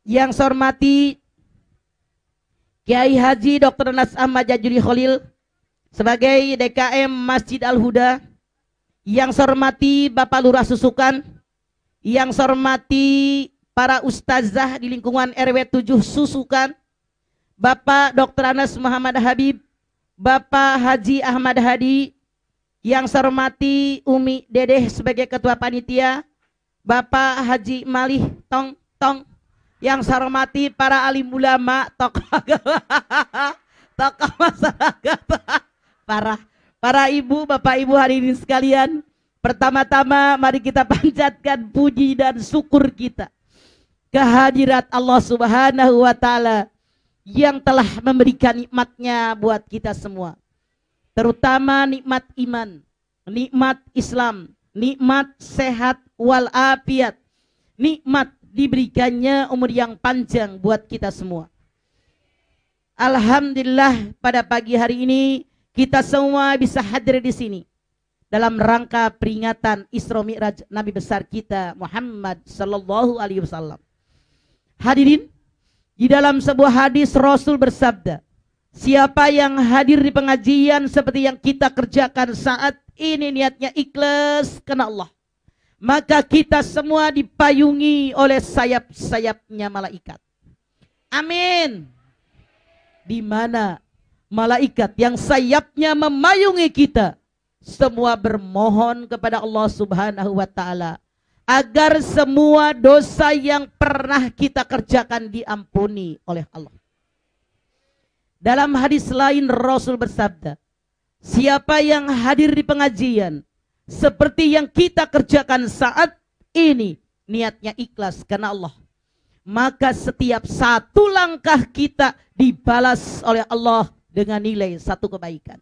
Yang saya hormati Kiai Haji Dr. Anas Ahmad Jajuri Khalil sebagai DKM Masjid Al-Huda. Yang saya hormati Bapak Lurah Susukan. Yang saya hormati para ustazah di lingkungan RW 7 Susukan. Bapak Dr. Anas Muhammad Habib, Bapak Haji Ahmad Hadi. Yang saya hormati Umi Dedeh sebagai ketua panitia, Bapak Haji Malih Tong Tong. Yang saya hormati para alim ulama, tokoh agama, tokoh masyarakat, para ibu, bapak ibu hadirin sekalian. Pertama-tama mari kita panjatkan puji dan syukur kita kehadirat Allah Subhanahu wa Ta'ala yang telah memberikan nikmatnya buat kita semua, terutama nikmat iman, nikmat Islam, nikmat sehat walafiat, nikmat diberikannya umur yang panjang buat kita semua. Alhamdulillah pada pagi hari ini kita semua bisa hadir di sini dalam rangka peringatan Isra Mi'raj Nabi besar kita Muhammad sallallahu alaihi wasallam. Hadirin, di dalam sebuah hadis Rasul bersabda, siapa yang hadir di pengajian seperti yang kita kerjakan saat ini niatnya ikhlas karena Allah, maka kita semua dipayungi oleh sayap-sayapnya malaikat. Amin. Di mana malaikat yang sayapnya memayungi kita semua bermohon kepada Allah Subhanahu wa Ta'ala agar semua dosa yang pernah kita kerjakan diampuni oleh Allah. Dalam hadis lain Rasul bersabda, siapa yang hadir di pengajian seperti yang kita kerjakan saat ini niatnya ikhlas karena Allah, maka setiap satu langkah kita dibalas oleh Allah dengan nilai satu kebaikan.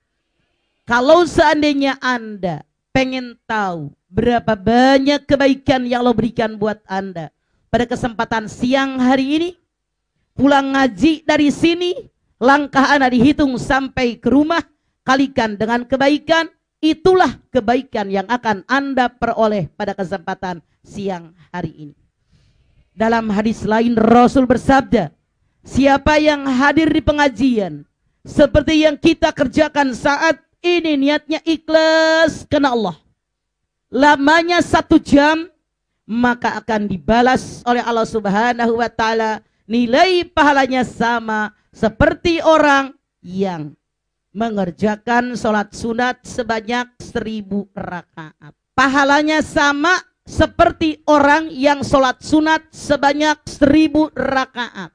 Kalau seandainya Anda pengen tahu berapa banyak kebaikan yang Allah berikan buat Anda pada kesempatan siang hari ini, pulang ngaji dari sini, langkah Anda dihitung sampai ke rumah, kalikan dengan kebaikan. Itulah kebaikan yang akan Anda peroleh pada kesempatan siang hari ini. Dalam hadis lain Rasul bersabda, siapa yang hadir di pengajian seperti yang kita kerjakan saat ini niatnya ikhlas karena Allah, lamanya 1 jam, maka akan dibalas oleh Allah Subhanahu wa Ta'ala nilai pahalanya sama seperti orang yang mengerjakan sholat sunat sebanyak 1000 rakaat. Pahalanya sama seperti orang yang sholat sunat sebanyak 1000 rakaat.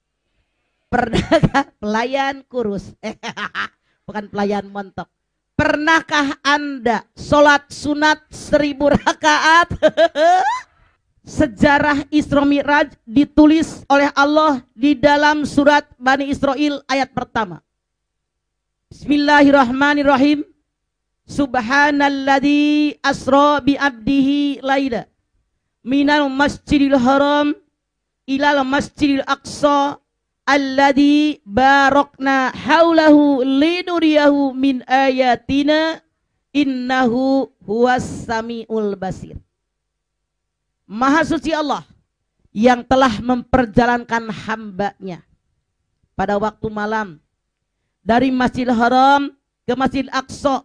Pernahkah pelayan kurus? Bukan pelayan montok. Pernahkah Anda sholat sunat 1000 rakaat? Sejarah Isra Mi'raj ditulis oleh Allah di dalam surat Bani Israil ayat pertama. Bismillahirrahmanirrahim. Subhanalladzi asra bi abdihi laila minal masjidil haram ilal masjidil aqsa alladzi barakna haulahu linuriyahu min ayatina innahu huwas samiul basir. Maha suci Allah yang telah memperjalankan hambanya pada waktu malam dari Masjidil Haram ke Masjidil Aqsa.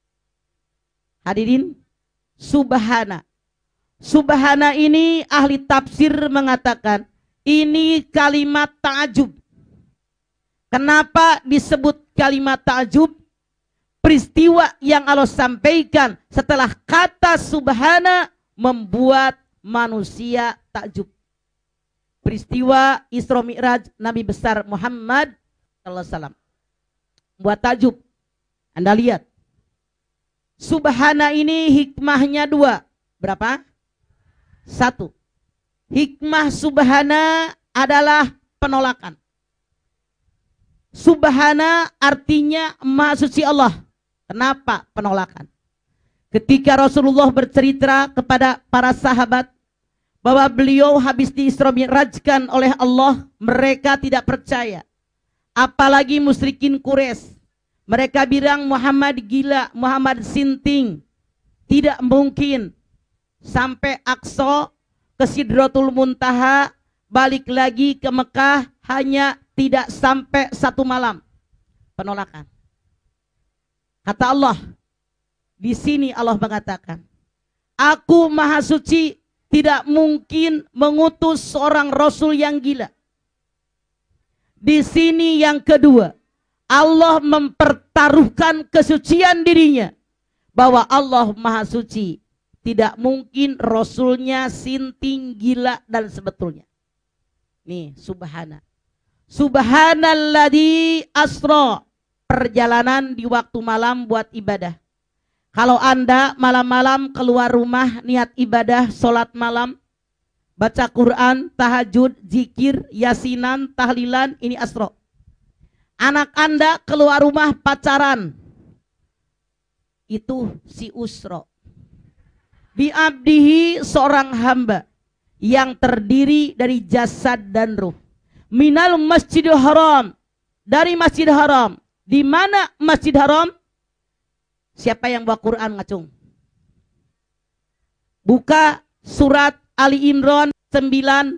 Hadirin, subhana. Subhana ini ahli tafsir mengatakan ini kalimat ta'ajub. Kenapa disebut kalimat ta'ajub? Peristiwa yang Allah sampaikan setelah kata subhana membuat manusia takjub. Peristiwa Isra Mi'raj Nabi besar Muhammad sallallahu alaihi wasallam buat takjub. Anda lihat, subhana ini hikmahnya 2. Berapa? 1. Hikmah subhana adalah penolakan. Subhana artinya maha suci Allah. Kenapa penolakan? Ketika Rasulullah bercerita kepada para sahabat bahwa beliau habis di Isra Mi'rajkan oleh Allah, mereka tidak percaya. Apalagi musyrikin Quraisy. Mereka bilang Muhammad gila, Muhammad sinting. Tidak mungkin. Sampai Aqsa ke Sidratul Muntaha, balik lagi ke Mekah hanya tidak sampai 1 malam. Penolakan. Kata Allah, di sini Allah mengatakan, Aku Maha Suci tidak mungkin mengutus seorang Rasul yang gila. Di sini yang kedua, Allah mempertaruhkan kesucian dirinya. Bahwa Allah Maha Suci, tidak mungkin Rasulnya sinting, gila, dan sebetulnya. Nih, Subhanalladzi asra, perjalanan di waktu malam buat ibadah. Kalau Anda malam-malam keluar rumah niat ibadah, sholat malam, baca Quran, tahajud, zikir, yasinan, tahlilan, ini asra. Anak Anda keluar rumah pacaran, itu si usra. Bi'abdihi, seorang hamba yang terdiri dari jasad dan ruh. Minal masjidil haram, dari masjid haram. Di mana masjid haram? Siapa yang bawa Quran ngacung? Buka surat Ali Imran 96.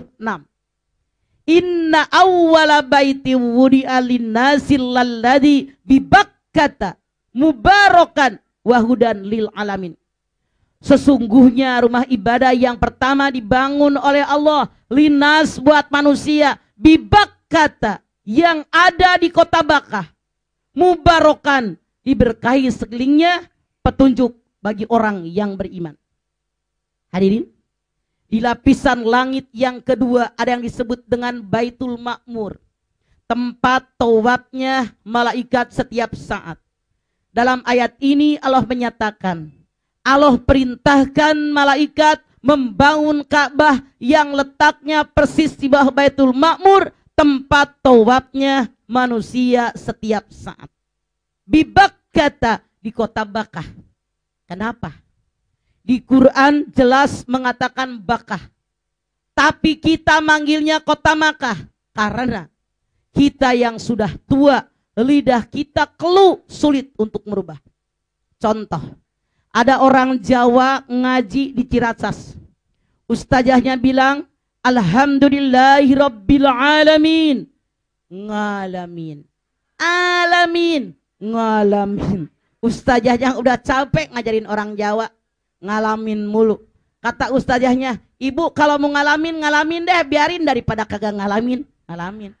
Inna awwala baiti wudi'a lin-nasil lalladzi bibakkata mubarakan wahudan lil alamin. Sesungguhnya rumah ibadah yang pertama dibangun oleh Allah linas, buat manusia, bibakkata, yang ada di kota Bakkah, mubarokan, diberkahi sekelilingnya, petunjuk bagi orang yang beriman. Hadirin, di lapisan langit yang kedua ada yang disebut dengan Baitul Ma'mur, tempat tawafnya malaikat setiap saat. Dalam ayat ini Allah menyatakan, Allah perintahkan malaikat membangun Ka'bah yang letaknya persis di bawah Baitul Ma'mur, tempat tawafnya manusia setiap saat. Bibakkata, di kota Bakkah. Kenapa? Di Quran jelas mengatakan Bakkah, tapi kita manggilnya kota Makkah karena kita yang sudah tua, lidah kita keluh, sulit untuk merubah. Contoh, ada orang Jawa ngaji di Ciracas. Ustazahnya bilang, Alhamdulillahirabbil alamin. Ngalamin. Alamin. Ngalamin. Ustazahnya udah capek ngajarin orang Jawa. Ngalamin mulu. Kata ustazahnya, Ibu kalau mau ngalamin, ngalamin deh. Biarin daripada kagak ngalamin. Ngalamin.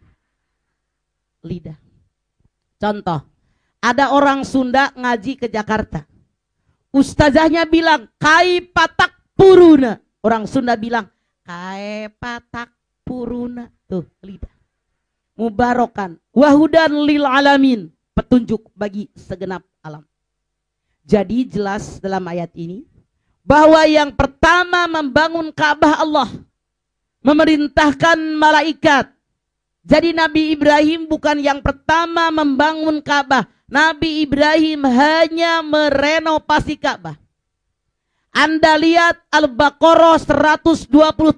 Lidah. Contoh, ada orang Sunda ngaji ke Jakarta. Ustazahnya bilang, kai patak puruna. Orang Sunda bilang, kai patak puruna. Tuh, lidah. Mubarokan. Wahudan lil alamin. Petunjuk bagi segenap alam. Jadi jelas dalam ayat ini, bahwa yang pertama membangun Ka'bah Allah. Memerintahkan malaikat. Jadi Nabi Ibrahim bukan yang pertama membangun Ka'bah. Nabi Ibrahim hanya merenovasi Ka'bah. Anda lihat Al-Baqarah 127.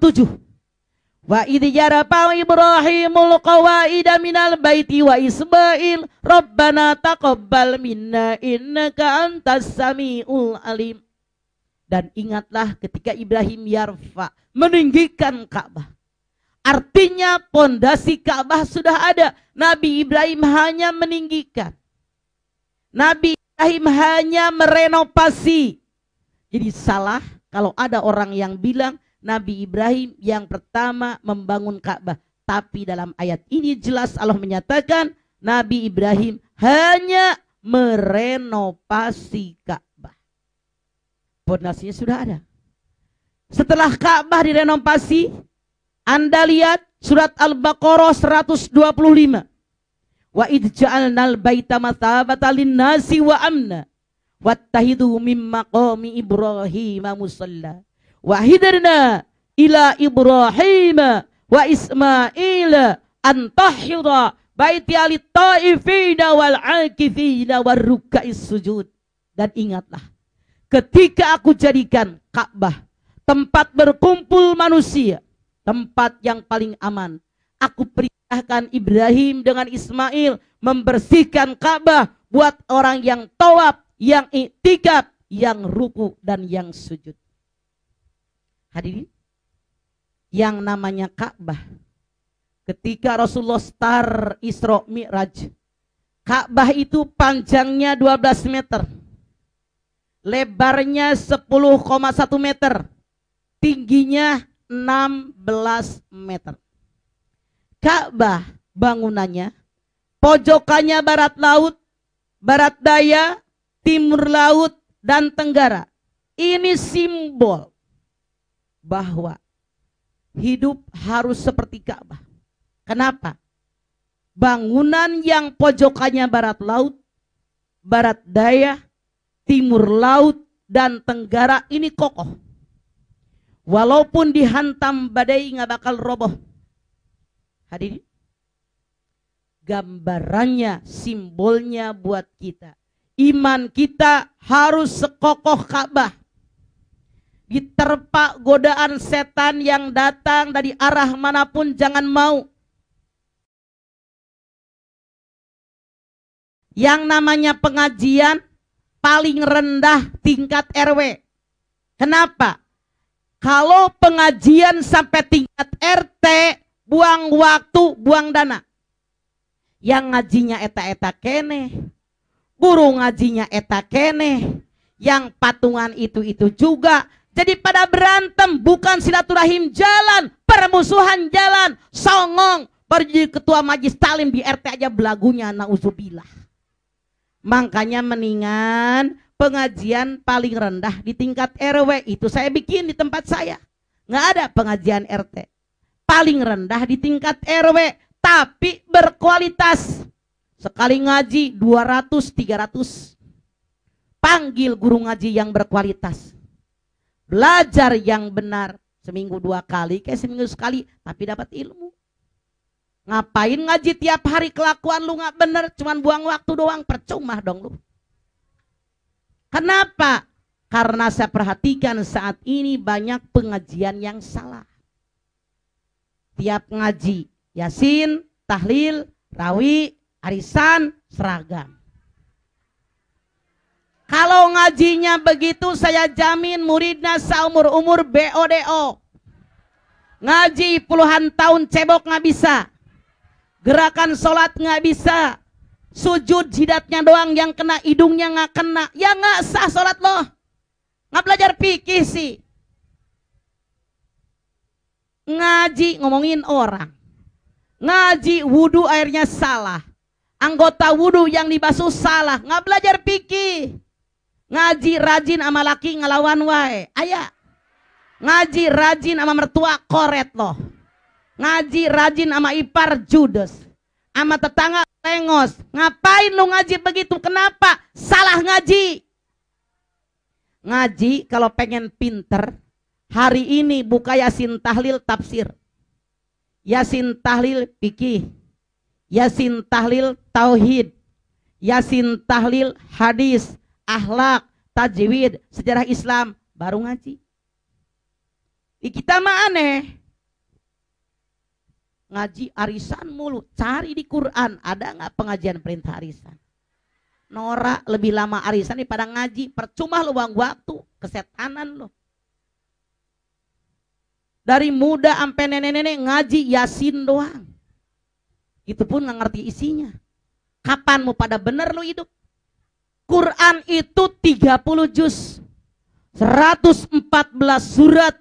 Wa idh yarfa'u Ibrahimul qawaida minal baiti wa Ismail Rabbana taqabbal minna innaka antas samiul alim. Dan ingatlah ketika Ibrahim yarfa, meninggikan Ka'bah. Artinya pondasi Ka'bah sudah ada. Nabi Ibrahim hanya meninggikan. Nabi Ibrahim hanya merenovasi. Jadi salah kalau ada orang yang bilang Nabi Ibrahim yang pertama membangun Ka'bah. Tapi dalam ayat ini jelas Allah menyatakan Nabi Ibrahim hanya merenovasi Ka'bah. Pondasinya sudah ada. Setelah Ka'bah direnovasi, Anda lihat surat Al-Baqarah 125. Wa idh ja'alnal baita mathabatan lin-nasi wa amna wattakhidhu min maqami Ibrahim musalla wa hidarna ila Ibrahim wa Ismail an tahhira baiti lit-taifina wal 'akifina warruk'is sujud. Dan ingatlah, ketika aku jadikan Ka'bah tempat berkumpul manusia, tempat yang paling aman, aku perintahkan Ibrahim dengan Ismail membersihkan Ka'bah buat orang yang tawaf, yang i'tikaf, yang ruku dan yang sujud. Hadirin, yang namanya Ka'bah. Ketika Rasulullah star Isra Mi'raj, Ka'bah itu panjangnya 12 meter, lebarnya 10,1 meter, tingginya 16 meter. Ka'bah bangunannya, pojokannya barat laut, barat daya, timur laut, dan tenggara. Ini simbol bahwa hidup harus seperti Ka'bah. Kenapa? Bangunan yang pojokannya barat laut, barat daya, timur laut, dan tenggara ini kokoh. Walaupun dihantam badai nggak bakal roboh. Hadirin, gambarannya, simbolnya buat kita. Iman kita harus sekokoh Ka'bah. Diterpa godaan setan yang datang dari arah manapun, jangan mau. Yang namanya pengajian paling rendah tingkat RW. Kenapa? Kalau pengajian sampai tingkat RT, buang waktu, buang dana. Yang ngajinya eta-eta kene, guru ngajinya eta kene, yang patungan itu juga. Jadi pada berantem, bukan silaturahim jalan, permusuhan jalan, songong. Baru jadi ketua majlis talim di RT aja belagunya, na'udzubillah. Makanya mendingan pengajian paling rendah di tingkat RW. Itu saya bikin di tempat saya. Nggak ada pengajian RT. Paling rendah di tingkat RW, tapi berkualitas. Sekali ngaji 200-300. Panggil guru ngaji yang berkualitas. Belajar yang benar. Seminggu 2 kali, kayak seminggu sekali, tapi dapat ilmu. Ngapain ngaji tiap hari, kelakuan lu nggak bener, cuman buang waktu doang, percuma dong lu. Kenapa? Karena saya perhatikan saat ini banyak pengajian yang salah. Tiap ngaji, Yasin, tahlil, rawi, arisan, seragam. Kalau ngajinya begitu, saya jamin muridnya seumur-umur BODO. Ngaji puluhan tahun cebok nggak bisa. Gerakan sholat nggak bisa, sujud jidatnya doang yang kena, hidungnya nggak kena, ya nggak sah sholat loh. Nggak belajar fikih sih. Ngaji ngomongin orang, ngaji wudhu airnya salah, anggota wudhu yang dibasuh salah, nggak belajar fikih. Ngaji rajin sama laki ngelawan wae, ayah. Ngaji rajin sama mertua koret loh. Ngaji rajin sama ipar judes, sama tetangga lengos. Ngapain lu ngaji begitu? Kenapa? Salah ngaji. Ngaji kalau pengen pinter, hari ini buka Yasin tahlil tafsir, Yasin tahlil fikih, Yasin tahlil tauhid, Yasin tahlil hadis, akhlak, tajwid, sejarah Islam, baru ngaji. Kita mah aneh. Ngaji arisan mulu, cari di Quran ada nggak pengajian perintah arisan? Norak lebih lama arisan daripada ngaji, percuma lu buang waktu, kesetanan lo. Dari muda sampai nenek-nenek ngaji Yasin doang, itu pun nggak ngerti isinya. Kapan mau pada bener lu hidup? Quran itu 30 juz, 114 surat,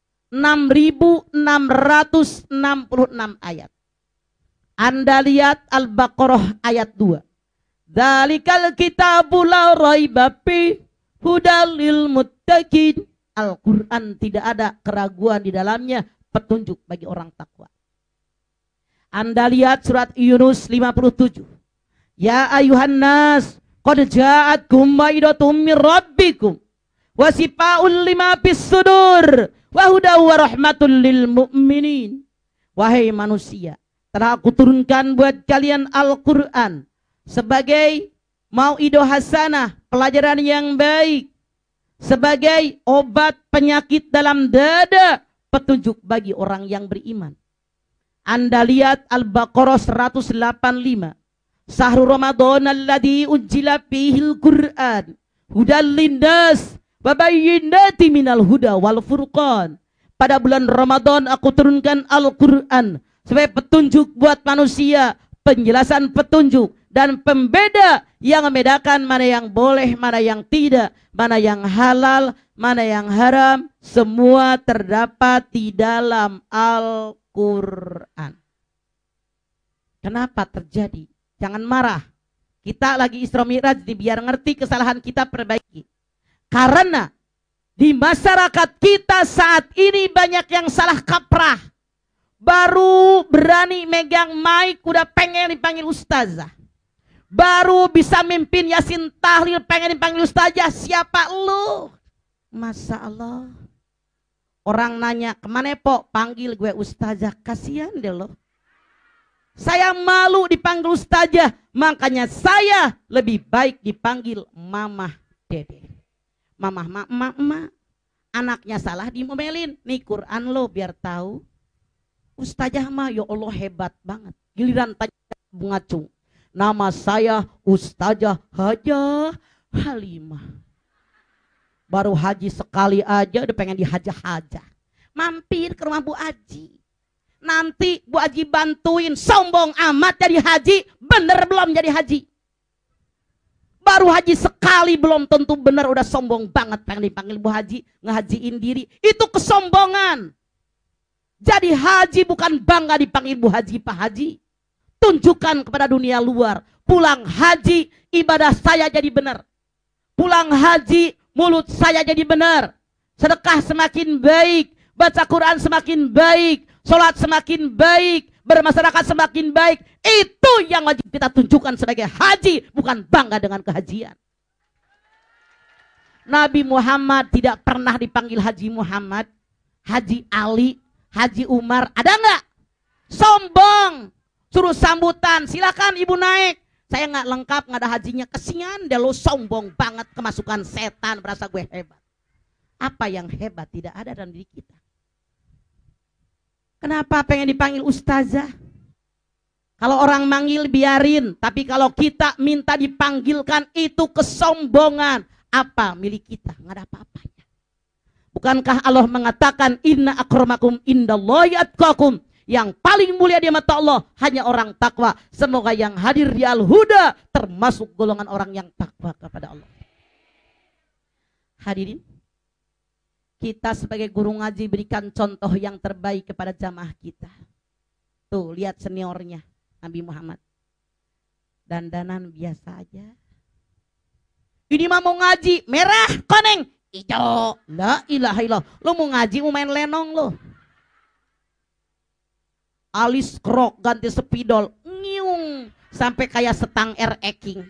6.666 ayat. Anda lihat Al-Baqarah ayat 2. Dzalikal kitabu la raiba fi hudal lil muttaqin. Al-Quran tidak ada keraguan di dalamnya, petunjuk bagi orang takwa. Anda lihat surat Yunus 57. Ya ayuhan nas, qad ja'atkum mau'izatum mir rabbikum wa sifaa'un lima fis sudur wa hudaw wa rahmatul lil mu'minin. Wahai manusia, telah aku turunkan buat kalian Al-Quran sebagai mau'idah hasanah, pelajaran yang baik, sebagai obat penyakit dalam dada, petunjuk bagi orang yang beriman. Anda lihat Al-Baqarah 185. Syahrul Ramadan alladzi unzila fihil Qur'an hudal linnas wa bayyinatin minal huda wal furqan. pada bulan Ramadan aku turunkan Al-Quran sebagai petunjuk buat manusia, penjelasan petunjuk dan pembeda yang membedakan mana yang boleh, mana yang tidak, mana yang halal, mana yang haram, semua terdapat di dalam Al-Quran. Kenapa terjadi? Jangan marah. Kita lagi Isra Mi'raj, biar ngerti kesalahan kita perbaiki. Karena di masyarakat kita saat ini banyak yang salah kaprah. Baru berani megang mic udah pengen dipanggil ustazah. Baru bisa mimpin Yasin tahlil pengen dipanggil ustazah. Siapa lu? Masya Allah. Orang nanya, kemana po? Panggil gue ustazah. Kasihan deh lo. Saya malu dipanggil ustazah. Makanya saya lebih baik dipanggil mamah dede. Mamah, emak. Anaknya salah dimomelin. Nih Quran lo biar tahu. Ustazah mah ya Allah hebat banget. Giliran tanya bunga cung. Nama saya Ustazah Hajah Halimah. Baru haji sekali aja udah pengen dihaja-haja. Mampir ke rumah Bu Aji. Nanti Bu Aji bantuin, sombong amat jadi haji. Bener belum jadi haji? Baru haji sekali belum tentu benar udah sombong banget pengen dipanggil Bu Haji, ngehajiin diri. Itu kesombongan. Jadi haji bukan bangga dipanggil Bu Haji, Pak Haji. Tunjukkan kepada dunia luar. Pulang haji ibadah saya jadi benar. Pulang haji mulut saya jadi benar. Sedekah semakin baik, baca Quran semakin baik, sholat semakin baik, bermasyarakat semakin baik. Itu yang wajib kita tunjukkan sebagai haji, bukan bangga dengan kehajian. Nabi Muhammad tidak pernah dipanggil Haji Muhammad, Haji Ali, Haji Umar. Ada nggak? Sombong. Suruh sambutan, silakan ibu naik. Saya nggak lengkap, nggak ada hajinya. Kesian deh lo, sombong banget, kemasukan setan, merasa gue hebat. Apa yang hebat tidak ada dalam diri kita. Kenapa pengen dipanggil ustazah? Kalau orang manggil biarin, tapi kalau kita minta dipanggilkan itu kesombongan. Apa milik kita? Nggak ada apa-apanya. Bukankah Allah mengatakan inna akramakum indallahi atqakum? Yang paling mulia di mata Allah hanya orang takwa. Semoga yang hadir di Al-Huda termasuk golongan orang yang takwa kepada Allah. Hadirin, kita sebagai guru ngaji berikan contoh yang terbaik kepada jamaah kita. Tuh, lihat seniornya Nabi Muhammad. Dandanan biasa aja. Ini mah mau ngaji, merah, koneng, hijau. La ilaha illallah. Lo mau ngaji, mau main lenong lo. Alis krok ganti spidol, nyiung sampai kayak setang air eking.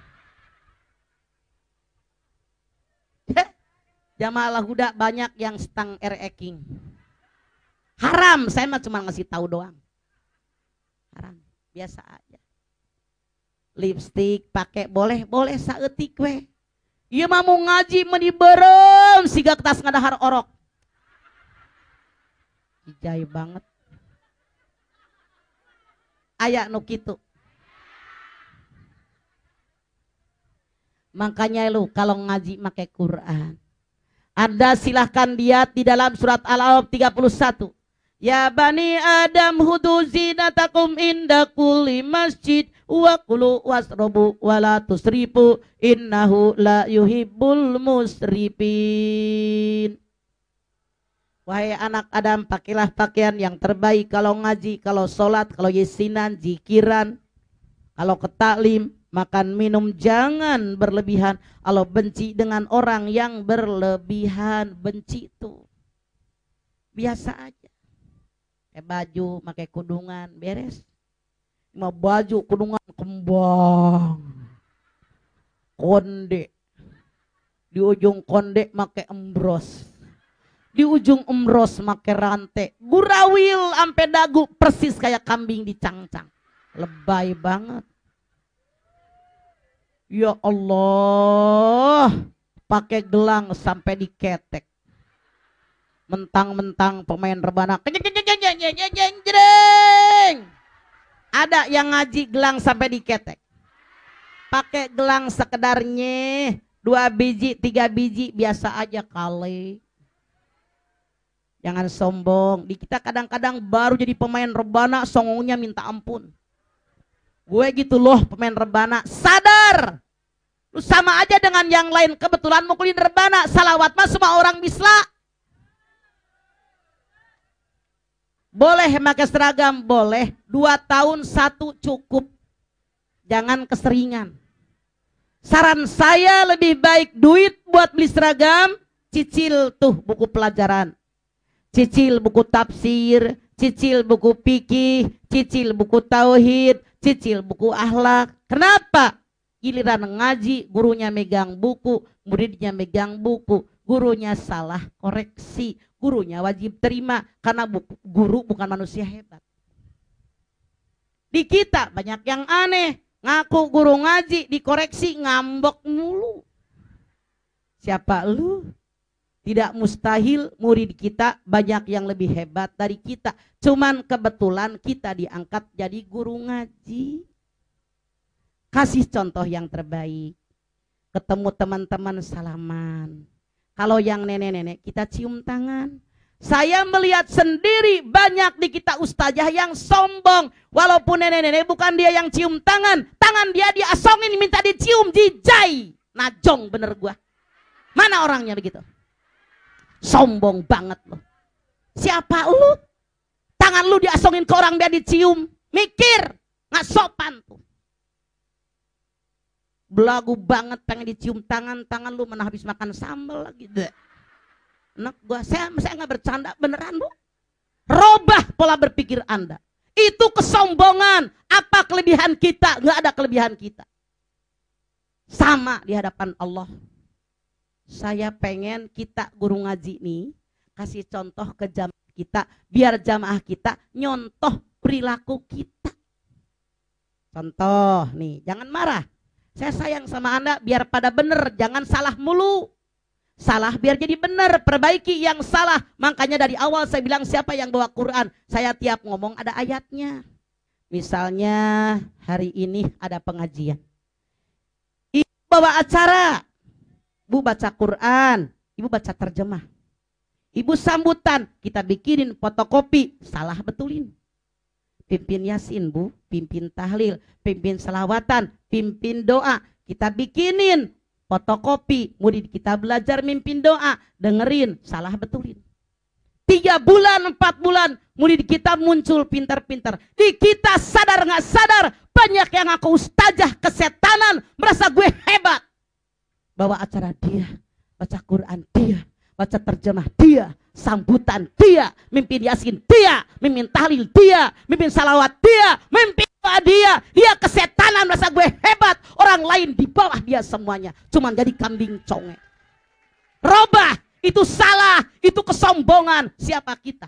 Jamaah Al-Huda banyak yang setang air eking. Haram, saya mah cuma ngasih tahu doang. Haram, biasa aja. Lipstick pakai boleh saeutik we. Ieu mah mau ngaji mah diberem siga kertas ngadahar orok. Hijai banget. Aya nu kitu. Makanya lu kalau ngaji pakai Quran. Anda silahkan lihat di dalam surat Al-A'raf 31. Ya bani Adam hudu zinatakum inda kulli masjid wa kulu wasrobu wa la tusrifu innahu la yuhibbul musrifin. Wahai anak Adam, pakailah pakaian yang terbaik kalau ngaji, kalau sholat, kalau yesinan, zikiran, kalau ke taklim, makan minum jangan berlebihan. Allah benci dengan orang yang berlebihan. Benci itu biasa aja. Pakai baju, pakai kudungan, beres. Mau baju, kudungan kembang, konde, di ujung konde pakai embros. Di ujung emros make rantai, gurawil ampe dagu persis kayak kambing dicangcang. Lebay banget. Ya Allah, pakai gelang sampai diketek. Mentang-mentang pemain rebana. Ada yang ngaji gelang sampai diketek. Pakai gelang sekedarnya 2 biji, 3 biji biasa aja kali. Jangan sombong. Di kita kadang-kadang baru jadi pemain rebana, songongnya minta ampun. Gue gitu loh pemain rebana. Sadar. Lu sama aja dengan yang lain. Kebetulan mukulin rebana. Salawat mah semua orang bisa. Boleh pakai seragam? Boleh. 2 tahun 1 cukup. Jangan keseringan. Saran saya lebih baik duit buat beli seragam. Cicil tuh buku pelajaran. Cicil buku tafsir. Cicil buku fikih. Cicil buku tauhid. Cicil buku akhlak. Kenapa? Giliran ngaji, gurunya megang buku, muridnya megang buku. Gurunya salah, koreksi. Gurunya wajib terima karena guru bukan manusia hebat. Di kita banyak yang aneh. Ngaku guru ngaji, dikoreksi, ngambek mulu. Siapa lu? Tidak mustahil murid kita banyak yang lebih hebat dari kita. Cuman kebetulan kita diangkat jadi guru ngaji. Kasih contoh yang terbaik. Ketemu teman-teman salaman. Kalau yang nenek-nenek kita cium tangan. Saya melihat sendiri banyak di kita ustazah yang sombong. Walaupun nenek-nenek bukan dia yang cium tangan. Tangan dia diasongin minta dicium. Jijai. Najong bener gua. Mana orangnya begitu? Sombong banget loh. Siapa lu? Tangan lu diasongin ke orang biar dicium. Mikir. Nggak sopan tuh. Belagu banget pengen dicium tangan lu mana habis makan sambal lagi. Enak gua, saya nggak bercanda beneran bu. Robah pola berpikir Anda. Itu kesombongan. Apa kelebihan kita? Nggak ada kelebihan kita. Sama di hadapan Allah. Saya pengen kita guru ngaji nih kasih contoh ke jamaah kita biar jamaah kita nyontoh perilaku kita. Contoh nih, jangan marah. Saya sayang sama Anda biar pada bener, jangan salah mulu. Salah biar jadi benar, perbaiki yang salah. Makanya dari awal saya bilang siapa yang bawa Quran, saya tiap ngomong ada ayatnya. Misalnya hari ini ada pengajian. Ibu bawa acara, ibu baca Quran, ibu baca terjemah. Ibu sambutan, kita bikinin fotokopi, salah betulin. Pimpin yasin bu, pimpin tahlil, pimpin selawatan, pimpin doa. Kita bikinin fotokopi, murid kita belajar mimpin doa, dengerin, salah betulin. 3 bulan, 4 bulan, murid kita muncul pintar-pintar. Di kita sadar nggak sadar, banyak yang aku ustazah kesetanan, merasa gue hebat. Bawa acara dia, baca Quran dia, baca terjemah dia, sambutan dia, mimpin yasin dia, mimpin tahlil dia, mimpin salawat dia, mimpin doa dia. Dia kesetanan merasa gue hebat. Orang lain di bawah dia semuanya. Cuman jadi kambing conge. Robah, itu salah, itu kesombongan. Siapa kita?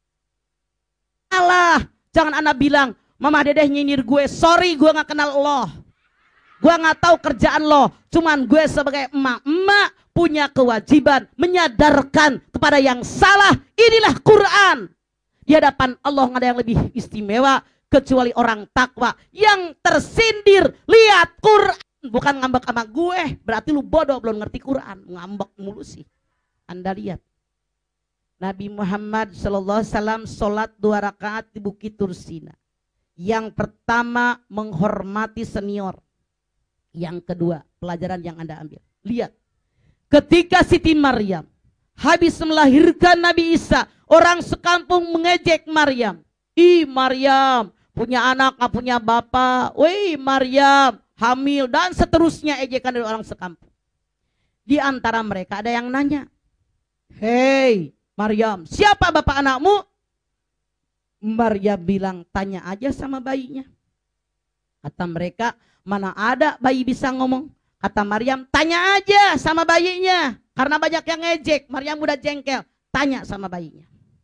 Salah. Jangan Anda bilang, Mama Dedeh nyinyir gue. Sorry, gue gak kenal Allah. Gue gak tahu kerjaan lo. Cuman gue sebagai emak-emak punya kewajiban menyadarkan kepada yang salah. Inilah Quran. Di hadapan Allah gak ada yang lebih istimewa kecuali orang takwa yang tersindir. Lihat Quran, bukan ngambek sama gue. Berarti lu bodoh belum ngerti Quran. Ngambek mulu sih. Anda lihat Nabi Muhammad SAW sholat 2 rakaat di Bukit Tursina. Yang pertama menghormati senior. Yang kedua pelajaran yang Anda ambil. Lihat ketika Siti Maryam habis melahirkan Nabi Isa, orang sekampung mengejek Maryam. Ih Maryam punya anak gak punya bapak. Wih Maryam hamil, dan seterusnya ejekan dari orang sekampung. Di antara mereka ada yang nanya, hei Maryam, siapa bapak anakmu? Maryam bilang, tanya aja sama bayinya. Kata mereka, mana ada bayi bisa ngomong. Kata Maryam, tanya aja sama bayinya. Karena banyak yang ngejek, Maryam udah jengkel. Tanya sama bayinya.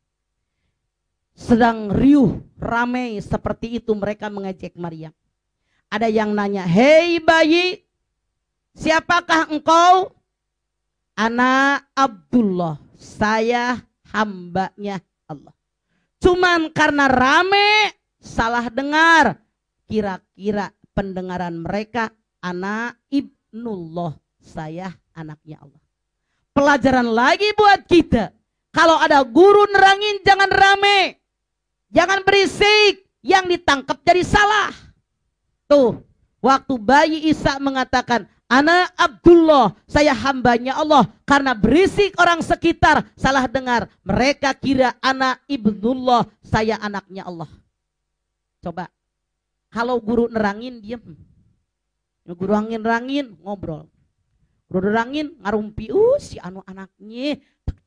Sedang riuh, ramai seperti itu mereka mengejek Maryam. Ada yang nanya, hei bayi, siapakah engkau? Anak Abdullah, saya hambanya Allah. Cuman karena rame, salah dengar. Kira-kira pendengaran mereka, anak Ibnullah, saya anaknya Allah. Pelajaran lagi buat kita. Kalau ada guru nerangin jangan rame. Jangan berisik. Yang ditangkap jadi salah. Tuh, waktu bayi Isa mengatakan, Ana Abdullah, saya hambanya Allah. Karena berisik orang sekitar, salah dengar. Mereka kira Ana Ibnullah, saya anaknya Allah. Coba, kalau guru nerangin, diem. Guru nerangin, ngobrol. Guru nerangin, ngarumpi, si anu anaknya.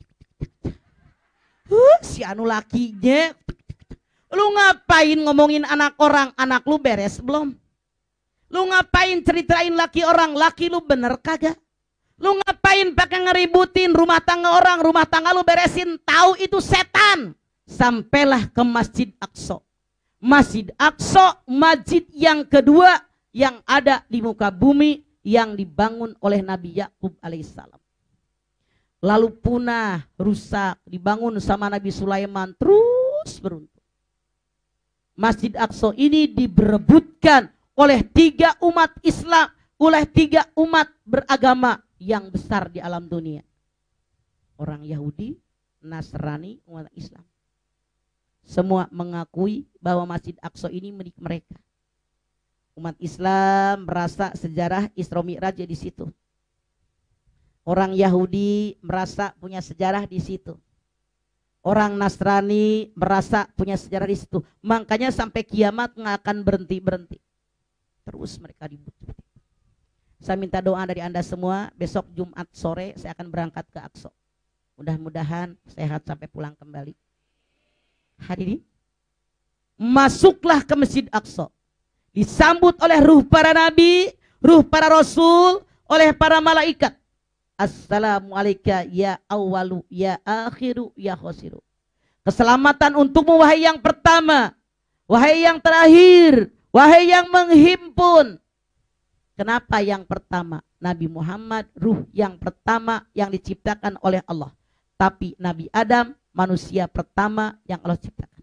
Si anu lakinya. Lu ngapain ngomongin anak orang? Anak lu beres belum? Lu ngapain ceritain laki orang? Laki lu bener kagak? Lu ngapain pakai ngeributin rumah tangga orang? Rumah tangga lu beresin. Tahu itu setan. Sampailah ke Masjid Aqsa. Masjid Aqsa, masjid yang kedua yang ada di muka bumi yang dibangun oleh Nabi Yakub alaihissalam. Lalu punah, rusak, dibangun sama Nabi Sulaiman, terus beruntung. Masjid Aqsa ini diberebutkan oleh 3 umat Islam, oleh 3 umat beragama yang besar di alam dunia. Orang Yahudi, Nasrani, umat Islam. Semua mengakui bahwa Masjid Aqsa ini milik mereka. Umat Islam merasa sejarah Isra Mi'raj di situ. Orang Yahudi merasa punya sejarah di situ. Orang Nasrani merasa punya sejarah di situ. Makanya sampai kiamat nggak akan berhenti-berhenti. Terus mereka ribut. Saya minta doa dari Anda semua. Besok Jumat sore saya akan berangkat ke Aqsa. Mudah-mudahan sehat sampai pulang kembali. Hadirin, masuklah ke Masjid Aqsa. Disambut oleh ruh para nabi, ruh para rasul, oleh para malaikat. Assalamualaikum ya awalu ya akhiru ya khosiru. Keselamatan untukmu wahai yang pertama, wahai yang terakhir, wahai yang menghimpun. Kenapa yang pertama? Nabi Muhammad ruh yang pertama yang diciptakan oleh Allah. Tapi Nabi Adam manusia pertama yang Allah ciptakan.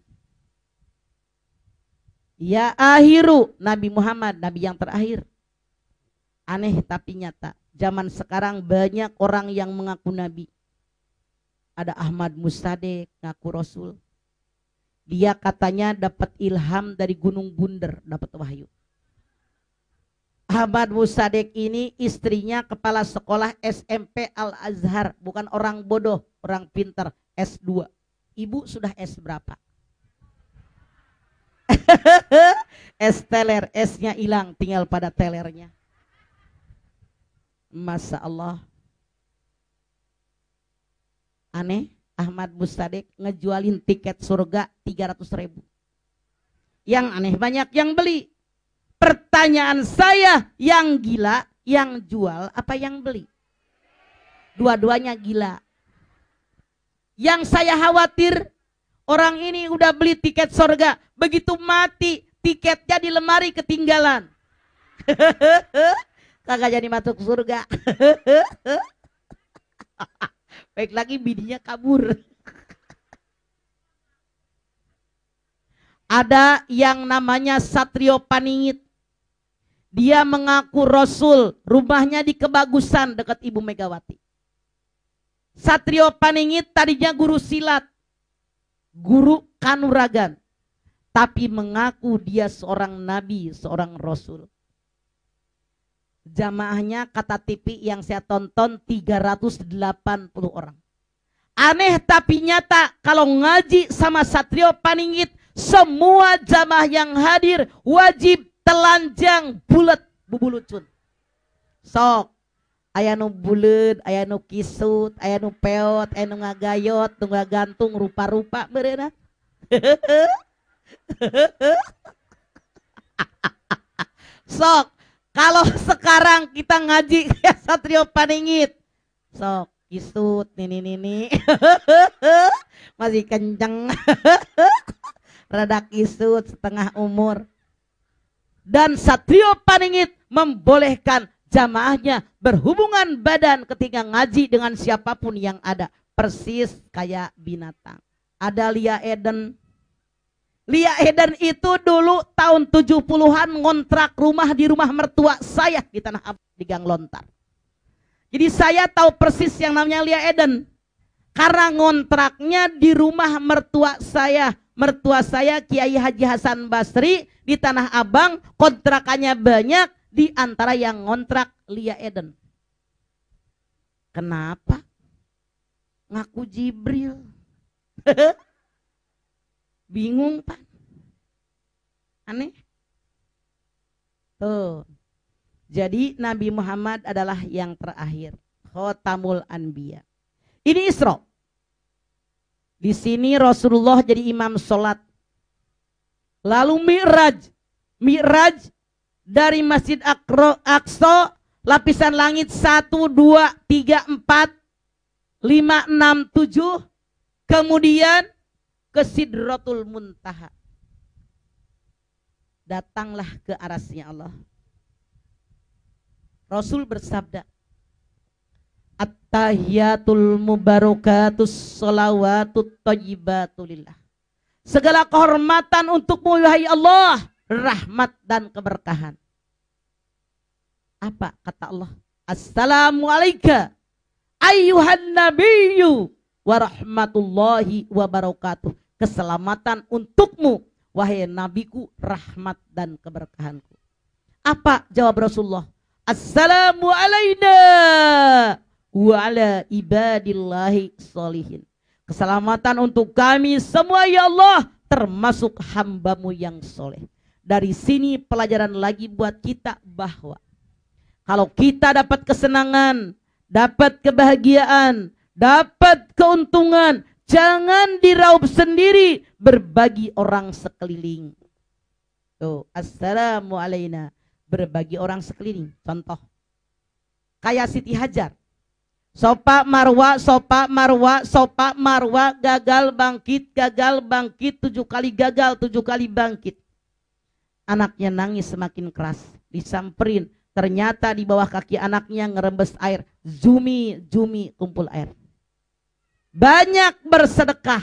Ya akhiru, Nabi Muhammad nabi yang terakhir. Aneh tapi nyata. Zaman sekarang banyak orang yang mengaku nabi. Ada Ahmad Musaddiq ngaku rasul. Dia katanya dapat ilham dari Gunung Bunder, dapat wahyu. Ahmad Musaddiq ini istrinya kepala sekolah SMP Al-Azhar, bukan orang bodoh, orang pintar, S2. Ibu sudah S berapa? S teler, S-nya hilang, tinggal pada telernya. Masya Allah. Aneh, Ahmad Musaddiq ngejualin tiket surga 300.000. Yang aneh banyak yang beli. Pertanyaan saya, yang gila, yang jual apa yang beli? Dua-duanya gila. Yang saya khawatir, orang ini udah beli tiket surga, begitu mati tiketnya di lemari ketinggalan. Kagak jadi masuk surga. Baik lagi bininya kabur. Ada yang namanya Satrio Paningit. Dia mengaku rasul, rumahnya di Kebagusan dekat Ibu Megawati. Satrio Paningit tadinya guru silat, guru kanuragan, tapi mengaku dia seorang nabi, seorang rasul. Jamaahnya kata TV yang saya tonton 380 orang. Aneh tapi nyata, kalau ngaji sama Satrio Paningit, semua jamaah yang hadir wajib telanjang bulat bubulucun. Sok, aya nu buleud, aya nu kisut, aya nu peot, aya nu ngagayot, nu ngagantung rupa-rupa beureunan. Sok, kalau sekarang kita ngaji kayak Satrio Paningit, sok kisut nini masih kenceng, rada kisut setengah umur. Dan Satrio Paningit membolehkan jamaahnya berhubungan badan ketika ngaji dengan siapapun yang ada, persis kayak binatang. Ada Lia Eden. Lia Eden itu dulu tahun 70-an ngontrak rumah di rumah mertua saya di Tanah Abang di Gang Lontar. Jadi saya tahu persis yang namanya Lia Eden. Karena ngontraknya di rumah mertua saya. Mertua saya Kiai Haji Hasan Basri di Tanah Abang, kontrakannya banyak, di antara yang ngontrak Lia Eden. Kenapa? Ngaku Jibril. Bingung Pak. Aneh. Tuh. Jadi Nabi Muhammad adalah yang terakhir. Khotamul Anbiya. Ini Isra. Di sini Rasulullah jadi imam sholat. Lalu Mi'raj. Mi'raj dari Masjid Aqsa, lapisan langit 1, 2, 3, 4, 5, 6, 7. Kemudian ke Sidratul Muntaha. Datanglah ke arasnya Allah. Rasul bersabda, At-tahiyatul mubarakatus sholawatut thayyibatulillah. Segala kehormatan untukmu wahai Allah, rahmat dan keberkahan. Apa kata Allah? Assalamualaikum ayyuhan nabiyyu wa rahmatullahi wa barakatuh. Keselamatan untukmu wahai nabiku, rahmat dan keberkahanku. Apa jawab Rasulullah? Assalamu alayna wa ala ibadillahi sholihin. Keselamatan untuk kami semua ya Allah, termasuk hambamu yang soleh. Dari sini pelajaran lagi buat kita bahwa kalau kita dapat kesenangan, dapat kebahagiaan, dapat keuntungan, jangan diraup sendiri, berbagi orang sekeliling. Tuh, assalamu alayna, berbagi orang sekeliling. Contoh, kayak Siti Hajar. Sopa Marwa, Sopa Marwa, Sopa Marwa, gagal bangkit, 7 kali gagal, 7 kali bangkit. Anaknya nangis semakin keras, disamperin. Ternyata di bawah kaki anaknya ngerembes air. Zumi, kumpul air. Banyak bersedekah.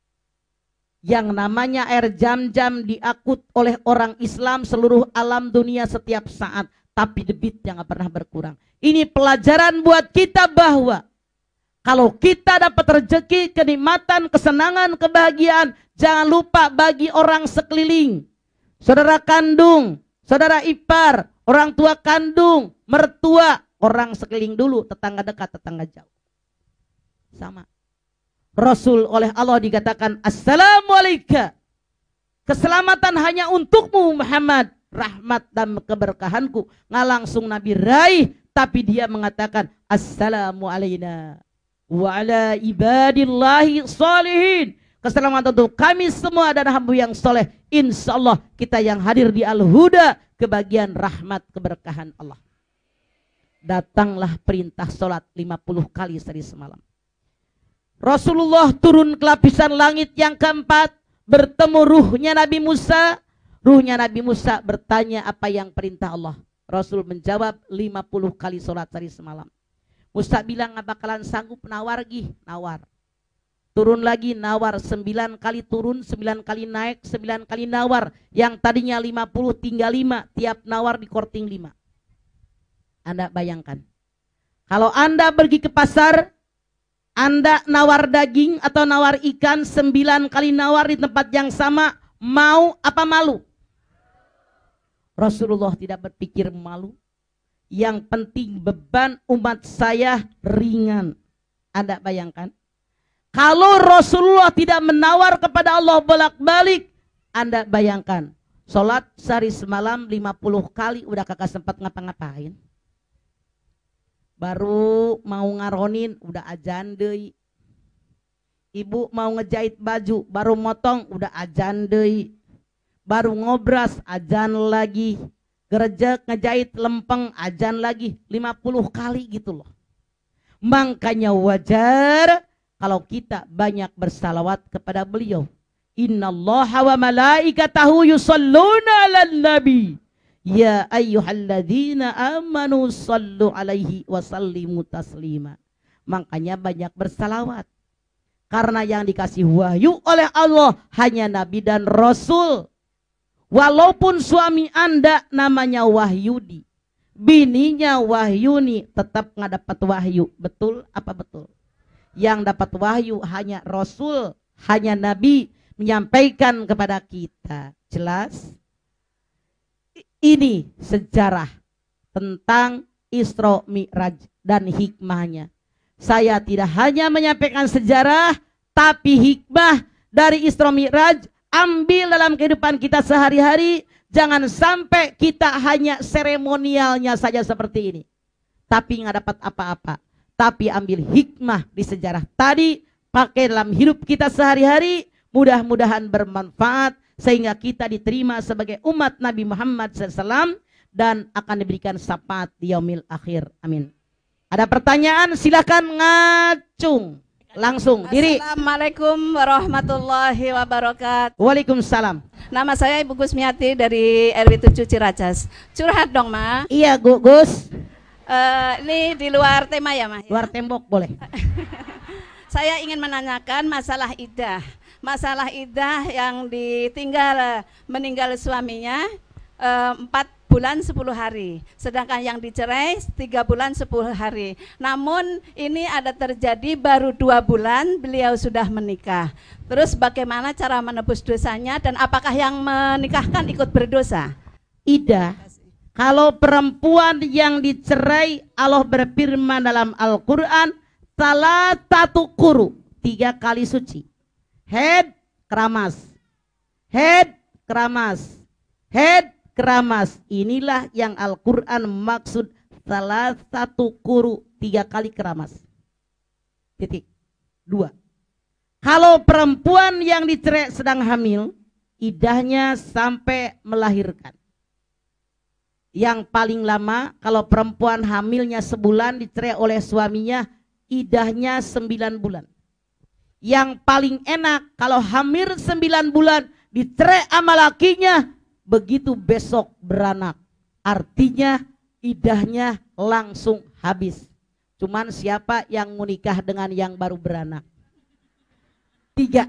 Yang namanya air Zam-Zam diakut oleh orang Islam seluruh alam dunia setiap saat. Tapi debitnya gak pernah berkurang. Ini pelajaran buat kita bahwa kalau kita dapat rezeki, kenikmatan, kesenangan, kebahagiaan, jangan lupa bagi orang sekeliling. Saudara kandung, saudara ipar, orang tua kandung, mertua, orang sekeliling dulu, tetangga dekat, tetangga jauh. Sama. Rasul oleh Allah dikatakan, Assalamualaikum. Keselamatan hanya untukmu Muhammad. Rahmat dan keberkahanku. Nggak langsung Nabi raih, tapi dia mengatakan, Assalamu alayna wa ala ibadillahi sholihin. Keselamatan untuk kami semua dan hamba yang soleh. Insya Allah kita yang hadir di Al-Huda, kebagian rahmat keberkahan Allah. Datanglah perintah sholat 50 kali sehari semalam. Rasulullah turun ke lapisan langit yang keempat, bertemu ruhnya Nabi Musa. Ruhnya Nabi Musa bertanya apa yang perintah Allah. Rasul menjawab 50 kali sholat sehari semalam. Musa bilang gak bakalan sanggup, nawar gih, nawar. Turun lagi, nawar, 9 kali turun, 9 kali naik, 9 kali nawar. Yang tadinya 50 tinggal 5, tiap nawar di korting 5. Anda bayangkan. Kalau Anda pergi ke pasar, Anda nawar daging atau nawar ikan, 9 kali nawar di tempat yang sama, mau apa malu? Rasulullah tidak berpikir malu. Yang penting beban umat saya ringan. Anda bayangkan. Kalau Rasulullah tidak menawar kepada Allah bolak-balik, Anda bayangkan. Sholat sehari semalam 50 kali udah kagak sempat ngapa-ngapain. Baru mau ngaronin udah ajan deui. Ibu mau ngejahit baju baru motong udah ajan deui. Baru ngobras ajan lagi. Gerejek ngejahit lempeng ajan lagi. 50 kali gitu loh. Makanya wajar kalau kita banyak bersalawat kepada beliau. Innallaha wa malaikatahu yusalluna 'alan nabi. Ya ayyuhalladzina amanu sallu alaihi wa sallimu taslima. Makanya banyak bersalawat. Karena yang dikasih wahyu oleh Allah hanya nabi dan rasul. Walaupun suami Anda namanya Wahyudi, bininya Wahyuni, tetap nggak dapat wahyu. Betul apa betul? Yang dapat wahyu hanya Rasul, hanya Nabi menyampaikan kepada kita. Jelas? Ini sejarah tentang Isra Mi'raj dan hikmahnya. Saya tidak hanya menyampaikan sejarah, tapi hikmah dari Isra Mi'raj ambil dalam kehidupan kita sehari-hari. Jangan sampai kita hanya seremonialnya saja seperti ini, tapi nggak dapat apa-apa. Tapi ambil hikmah di sejarah tadi, pakai dalam hidup kita sehari-hari, mudah-mudahan bermanfaat sehingga kita diterima sebagai umat Nabi Muhammad SAW dan akan diberikan syafaat di yaumil akhir. Amin. Ada pertanyaan? Silakan ngacung langsung diri. Assalamualaikum warahmatullahi wabarakatuh. Waalaikumsalam. Nama saya Ibu Gusmiati dari RW 7 Ciracas. Curhat dong, Ma. Iya, Gus. Ini di luar tema ya, Ma? Luar tembok boleh. Saya ingin menanyakan masalah iddah. Masalah iddah yang ditinggal meninggal suaminya 4 bulan 10 hari. Sedangkan yang dicerai 3 bulan 10 hari. Namun ini ada terjadi baru 2 bulan beliau sudah menikah. Terus bagaimana cara menebus dosanya dan apakah yang menikahkan ikut berdosa? Iddah. Kalau perempuan yang dicerai, Allah berfirman dalam Al-Quran, salah satu kuru, 3 kali suci. Head, keramas. Head, keramas. Head, keramas. Inilah yang Al-Quran maksud salah satu kuru, 3 kali keramas. Titik. 2. Kalau perempuan yang dicerai sedang hamil, iddahnya sampai melahirkan. Yang paling lama kalau perempuan hamilnya sebulan dicerai oleh suaminya, iddahnya 9 bulan. Yang paling enak kalau hamil 9 bulan dicerai sama lakinya, begitu besok beranak. Artinya iddahnya langsung habis. Cuman siapa yang menikah dengan yang baru beranak? 3.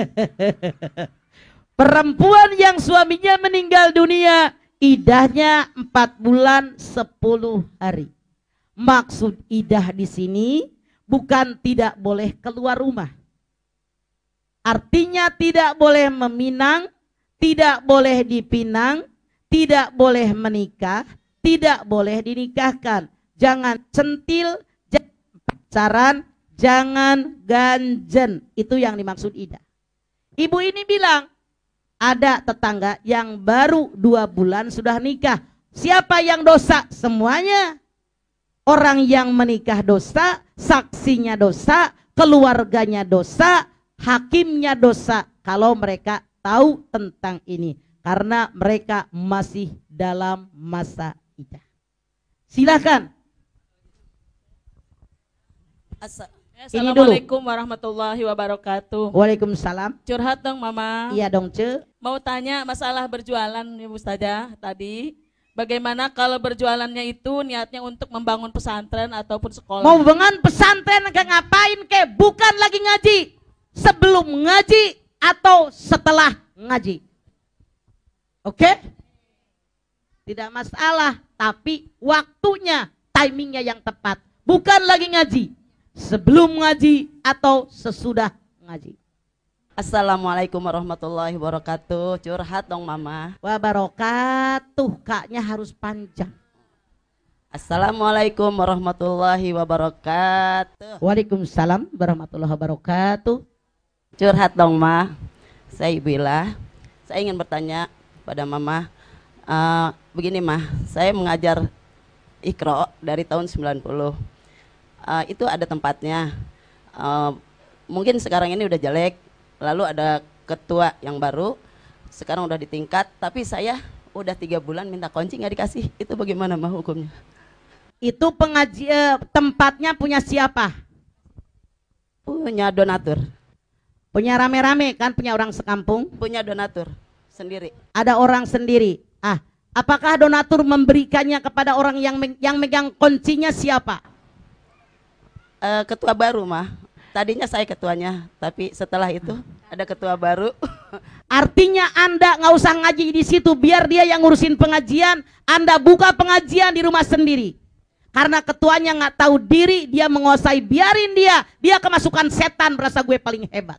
Perempuan yang suaminya meninggal dunia, iddahnya 4 bulan 10 hari. Maksud iddah di sini bukan tidak boleh keluar rumah. Artinya tidak boleh meminang, tidak boleh dipinang, tidak boleh menikah, tidak boleh dinikahkan. Jangan centil, jangan pacaran, jangan ganjen. Itu yang dimaksud iddah. Ibu ini bilang, ada tetangga yang baru 2 bulan sudah nikah. Siapa yang dosa? Semuanya. Orang yang menikah dosa, saksinya dosa, keluarganya dosa, hakimnya dosa. Kalau mereka tahu tentang ini. Karena mereka masih dalam masa iddah. Silakan. Assalamualaikum warahmatullahi wabarakatuh. Waalaikumsalam. Curhat dong, Mama. Iya dong, Ce. Mau tanya masalah berjualan, Ibu Ustazah tadi. Bagaimana kalau berjualannya itu niatnya untuk membangun pesantren ataupun sekolah? Mau bangun pesantren kayak ngapain kek? Bukan lagi ngaji. Sebelum ngaji atau setelah ngaji. Oke? Tidak masalah, tapi waktunya, timingnya yang tepat. Bukan lagi ngaji. Sebelum ngaji atau sesudah ngaji. Assalamualaikum warahmatullahi wabarakatuh. Curhat dong, Mama. Wabarakatuh, kaknya harus panjang. Assalamualaikum warahmatullahi wabarakatuh. Waalaikumsalam warahmatullahi wabarakatuh. Curhat dong, Ma. Saya Ibu Ila. Saya ingin bertanya pada Mama. Begini, Ma. Saya mengajar Iqra dari tahun 90. Itu ada tempatnya. Mungkin sekarang ini udah jelek. Lalu ada ketua yang baru. Sekarang udah di tingkat. Tapi saya udah 3 bulan minta kunci nggak dikasih. Itu bagaimana, Ma, hukumnya? Itu tempatnya punya siapa? Punya donatur. Punya rame-rame kan, punya orang sekampung? Punya donatur sendiri. Ada orang sendiri. Apakah donatur memberikannya kepada orang yang megang kuncinya siapa? Ketua baru, mah. Tadinya saya ketuanya, tapi setelah itu ada ketua baru. Artinya Anda nggak usah ngaji di situ, biar dia yang ngurusin pengajian. Anda buka pengajian di rumah sendiri. Karena ketuanya nggak tahu diri, dia menguasai, biarin dia kemasukan setan, merasa gue paling hebat.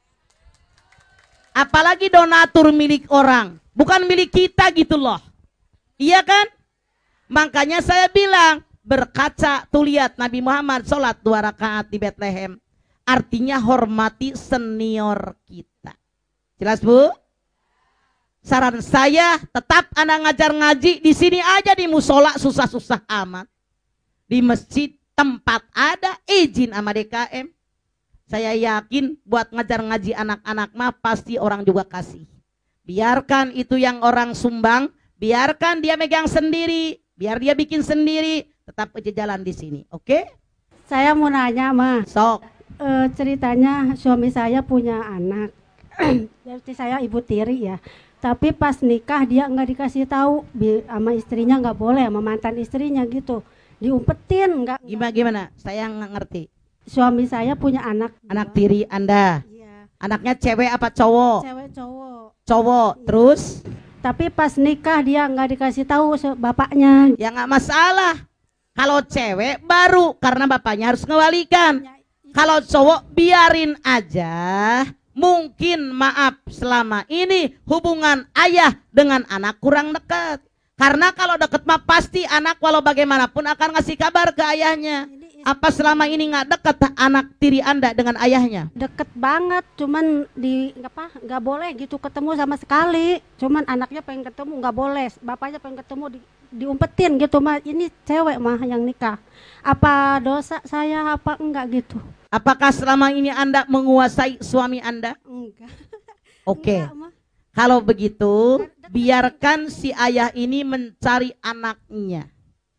Apalagi donatur milik orang, bukan milik kita gitu loh. Iya kan? Makanya saya bilang, berkaca tuh lihat Nabi Muhammad sholat 2 rakaat di Bethlehem. Artinya hormati senior kita. Jelas Bu? Saran saya tetap Anda ngajar ngaji di sini aja, di musola susah-susah amat. Di masjid tempat ada izin sama DKM. Saya yakin buat ngajar ngaji anak-anak mah pasti orang juga kasih. Biarkan itu yang orang sumbang, biarkan dia megang sendiri, biar dia bikin sendiri, tetap aja jalan di sini. Oke? Saya mau nanya, Ma. Sok. Ceritanya suami saya punya anak. Berarti saya ibu tiri ya. Tapi pas nikah dia nggak dikasih tahu sama istrinya, nggak boleh, sama mantan istrinya gitu. Diumpetin, nggak. Gimana? Saya nggak ngerti. Suami saya punya anak. Anak tiri Anda. Iya. Anaknya cewek apa cowok? Cewek cowok. Cowok. Iya. Terus? Tapi pas nikah dia nggak dikasih tahu bapaknya. Ya nggak masalah. Kalau cewek baru karena bapaknya harus ngewalikan. Kalau cowok biarin aja. Mungkin maaf selama ini hubungan ayah dengan anak kurang dekat. Karena kalau dekat mah pasti anak walau bagaimanapun akan ngasih kabar ke ayahnya. Apa selama ini nggak dekat anak tiri Anda dengan ayahnya? Deket banget, cuman nggak boleh gitu ketemu sama sekali. Cuman anaknya pengen ketemu nggak boleh, bapaknya pengen ketemu diumpetin gitu mah. Ini cewek mah yang nikah. Apa dosa saya apa enggak gitu? Apakah selama ini Anda menguasai suami Anda? Enggak. Oke. Enggak, Ma. Kalau begitu, biarkan si ayah ini mencari anaknya.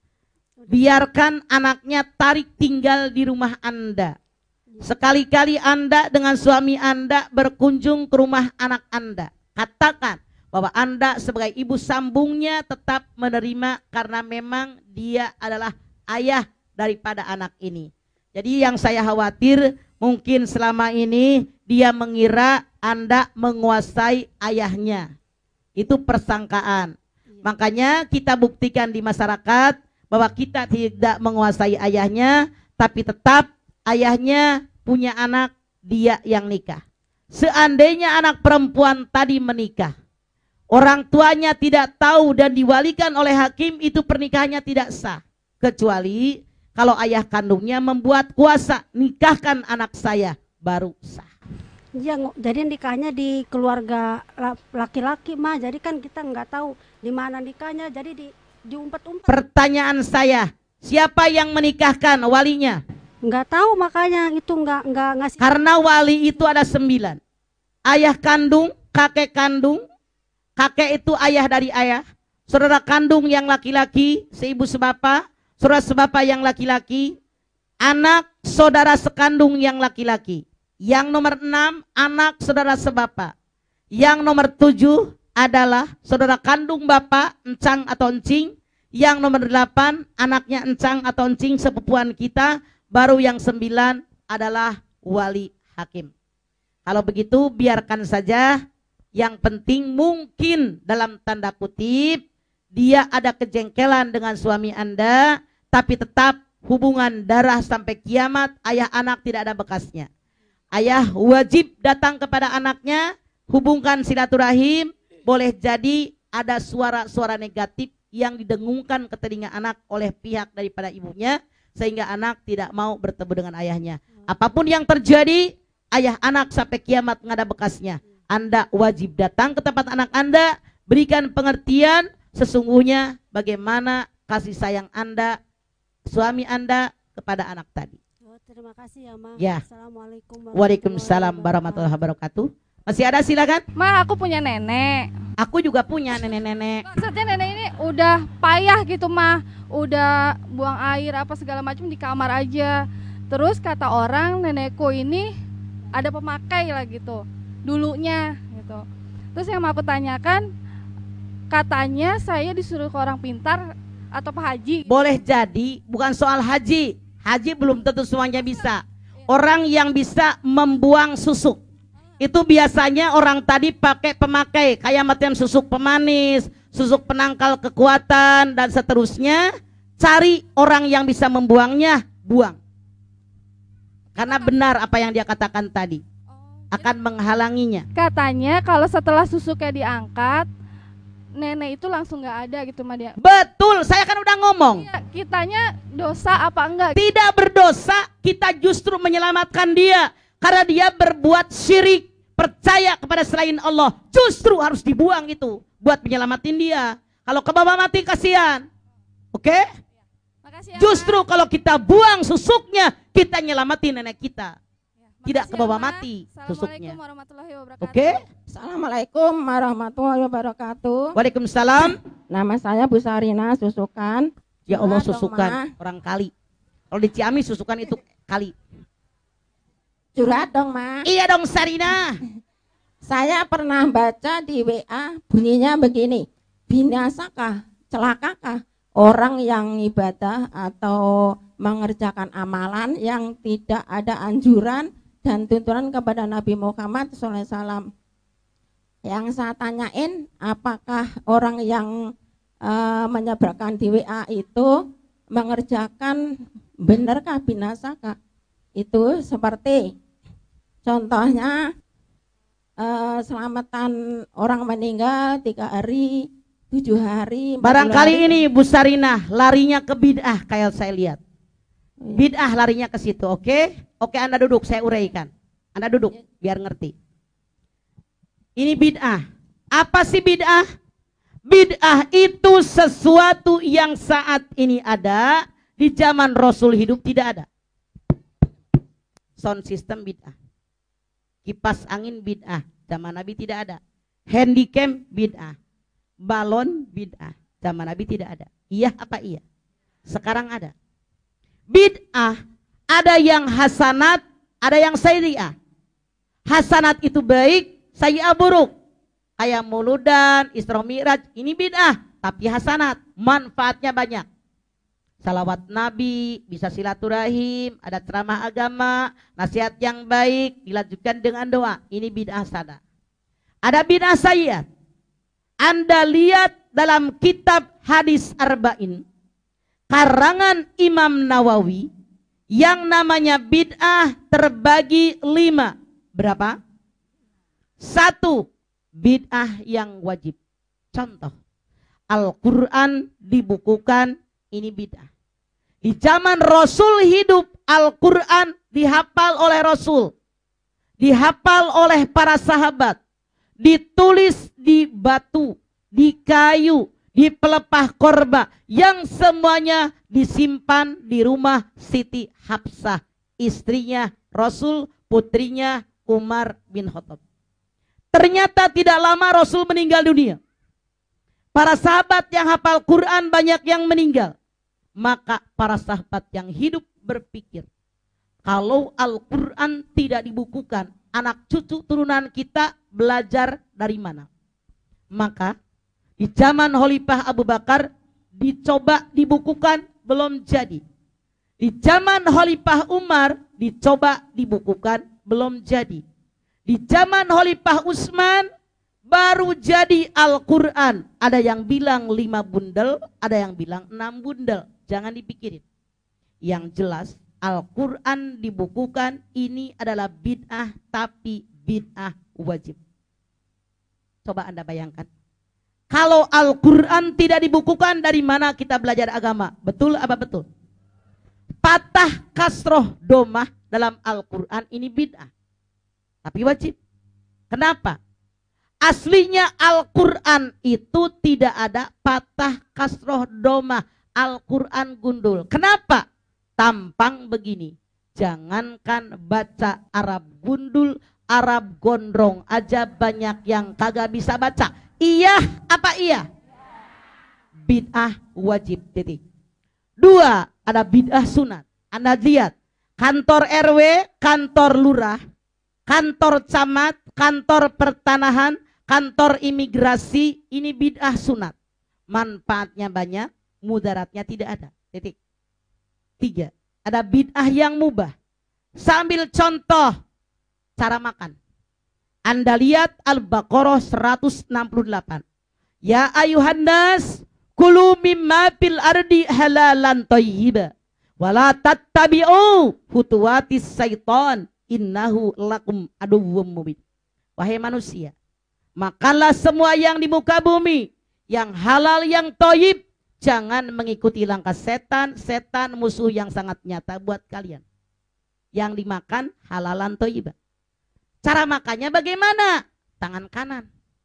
Biarkan anaknya tarik tinggal di rumah Anda. Sekali-kali Anda dengan suami Anda berkunjung ke rumah anak Anda. Katakan bahwa Anda sebagai ibu sambungnya tetap menerima karena memang dia adalah ayah daripada anak ini. Jadi yang saya khawatir mungkin selama ini dia mengira Anda menguasai ayahnya. Itu persangkaan. Makanya kita buktikan di masyarakat bahwa kita tidak menguasai ayahnya, tapi tetap ayahnya punya anak, dia yang nikah. Seandainya anak perempuan tadi menikah, orang tuanya tidak tahu dan diwalikan oleh hakim, itu pernikahannya tidak sah. Kecuali kalau ayah kandungnya membuat kuasa, nikahkan anak saya, baru sah. Ya, jadi nikahnya di keluarga laki-laki mah, jadi kan kita nggak tahu di mana nikahnya, jadi diumpet-umpet. Pertanyaan saya, siapa yang menikahkan walinya? Nggak tahu, makanya itu nggak ngasih. Karena wali itu ada 9. Ayah kandung, kakek kandung, kakek itu ayah dari ayah, saudara kandung yang laki-laki, seibu sebapa, saudara sebapa yang laki-laki, anak saudara sekandung yang laki-laki. Yang nomor 6, anak saudara sebapa. Yang nomor 7 adalah saudara kandung bapak, encang atau encing. Yang nomor 8, anaknya encang atau encing sepupuan kita. Baru yang 9 adalah wali hakim. Kalau begitu biarkan saja. Yang penting mungkin dalam tanda kutip dia ada kejengkelan dengan suami Anda, tapi tetap hubungan darah sampai kiamat, ayah anak tidak ada bekasnya. Ayah wajib datang kepada anaknya, hubungkan silaturahim. Boleh jadi ada suara-suara negatif yang didengungkan ke telinga anak oleh pihak daripada ibunya, sehingga anak tidak mau bertemu dengan ayahnya. Apapun yang terjadi, ayah anak sampai kiamat nggak ada bekasnya. Anda wajib datang ke tempat anak Anda, berikan pengertian sesungguhnya bagaimana kasih sayang Anda, suami Anda kepada anak tadi. Terima kasih ya, Ma. Ya. Assalamualaikum Waalaikumsalam warahmatullahi wabarakatuh. Masih ada, silakan. Ma, aku punya nenek. Aku juga punya nenek-nenek. Maksudnya nenek ini udah payah gitu, Ma. Udah buang air apa segala macam di kamar aja. Terus kata orang nenekku ini ada pemakai lah gitu. Dulunya gitu. Terus yang mau aku tanyakan, katanya saya disuruh ke orang pintar atau Pak Haji. Boleh jadi bukan soal haji. Haji belum tentu semuanya bisa. Orang yang bisa membuang susuk, itu biasanya orang tadi pakai pemakai kayak macam susuk pemanis, susuk penangkal kekuatan dan seterusnya. Cari orang yang bisa membuangnya, buang. Karena benar apa yang dia katakan tadi, akan menghalanginya. Katanya kalau setelah susuknya diangkat, nenek itu langsung nggak ada gitu mah dia. Betul, saya kan udah ngomong. Ya, kitanya dosa apa enggak? Tidak berdosa, kita justru menyelamatkan dia. Karena dia berbuat syirik, percaya kepada selain Allah. Justru harus dibuang itu, buat menyelamatin dia. Kalau ke bawah mati kasihan. Oke? Makasih ya, Justru kalau kita buang susuknya, kita nyelamatin nenek kita. Tidak Makasih ke bawah ya, Ma. mati susuknya. Assalamualaikum warahmatullahi wabarakatuh. Oke? Assalamualaikum warahmatullahi wabarakatuh. Waalaikumsalam. Nama saya Bu Sarina Susukan. Ya Allah, Curhat dong, susukan Ma. orang kali. Kalau di Ciamis susukan itu kali. Curhat dong, Ma. Iya dong Sarina. Saya pernah baca di WA bunyinya begini. Binasakah, celakakah orang yang ibadah atau mengerjakan amalan yang tidak ada anjuran dan tuntunan kepada Nabi Muhammad SAW. Yang saya tanyain, apakah orang yang menyebarkan di WA itu mengerjakan benarkah binasakah? Itu seperti contohnya selamatan orang meninggal 3 hari, 7 hari. 40 Barangkali hari. ini Bu Sarina larinya ke bid'ah kayak saya lihat. Bid'ah larinya ke situ, oke? Oke, Anda duduk, saya uraikan. Anda duduk biar ngerti. Ini bid'ah. Apa sih bid'ah? Bid'ah itu sesuatu yang saat ini ada, di zaman Rasul hidup tidak ada. Sound system bid'ah. Kipas angin bid'ah, zaman Nabi tidak ada. Handycam bid'ah. Balon bid'ah, zaman Nabi tidak ada. Iya apa iya? Sekarang ada. Bid'ah ada yang hasanat, ada yang sayyi'ah. Hasanat itu baik, sayyi'ah buruk. Kayak Muludan, Isra Mi'raj, ini bid'ah, tapi hasanat, manfaatnya banyak. Salawat Nabi, bisa silaturahim, ada ceramah agama, nasihat yang baik, dilanjutkan dengan doa. Ini bid'ah hasanah. Ada bid'ah sayyi'ah. Anda lihat dalam kitab Hadis Arba'in karangan Imam Nawawi yang namanya bid'ah terbagi 5. Berapa? 1, bid'ah yang wajib. Contoh, Al-Quran dibukukan, ini bid'ah. Di zaman Rasul hidup, Al-Quran dihafal oleh Rasul, dihafal oleh para sahabat, ditulis di batu, di kayu, di pelepah korba, yang semuanya disimpan di rumah Siti Hafsah, istrinya Rasul, putrinya Umar bin Khattab. Ternyata tidak lama Rasul meninggal dunia. Para sahabat yang hafal Quran banyak yang meninggal. Maka para sahabat yang hidup berpikir, kalau Al-Quran tidak dibukukan, anak cucu turunan kita belajar dari mana? Maka di zaman Khalifah Abu Bakar dicoba dibukukan, belum jadi. Di zaman Khalifah Umar dicoba dibukukan, belum jadi. Di zaman Khalifah Utsman baru jadi Al-Quran. Ada yang bilang 5 bundel, ada yang bilang 6 bundel. Jangan dipikirin. Yang jelas Al-Quran dibukukan, ini adalah bid'ah, tapi bid'ah wajib. Coba Anda bayangkan. Kalau Al-Quran tidak dibukukan, dari mana kita belajar agama? Betul apa betul? Patah kasroh domah dalam Al-Quran ini bid'ah, tapi wajib. Kenapa? Aslinya Al-Quran itu tidak ada patah kasroh domah. Al-Quran gundul. Kenapa? Tampang begini. Jangankan baca Arab gundul, Arab gondrong aja banyak yang kagak bisa baca. Iya apa iya? Bid'ah wajib, titik. 2, ada bid'ah sunat. Anda lihat, kantor RW, kantor lurah, kantor camat, kantor pertanahan, kantor imigrasi, ini bid'ah sunat. Manfaatnya banyak, mudaratnya tidak ada, titik. 3, ada bid'ah yang mubah. Sambil contoh cara makan. Anda lihat Al-Baqarah 168. Ya ayuhan nas, Kulu mimma fil ardi halalan thayyiba wala tattabi'u khutuwatis syaitan innahu lakum aduwwum mubin. Wahai manusia, makanlah semua yang di muka bumi, yang halal, yang thayyib. Jangan mengikuti langkah setan, setan musuh yang sangat nyata buat kalian. Yang dimakan halalan thayyibah. Cara makannya bagaimana? Tangan kanan.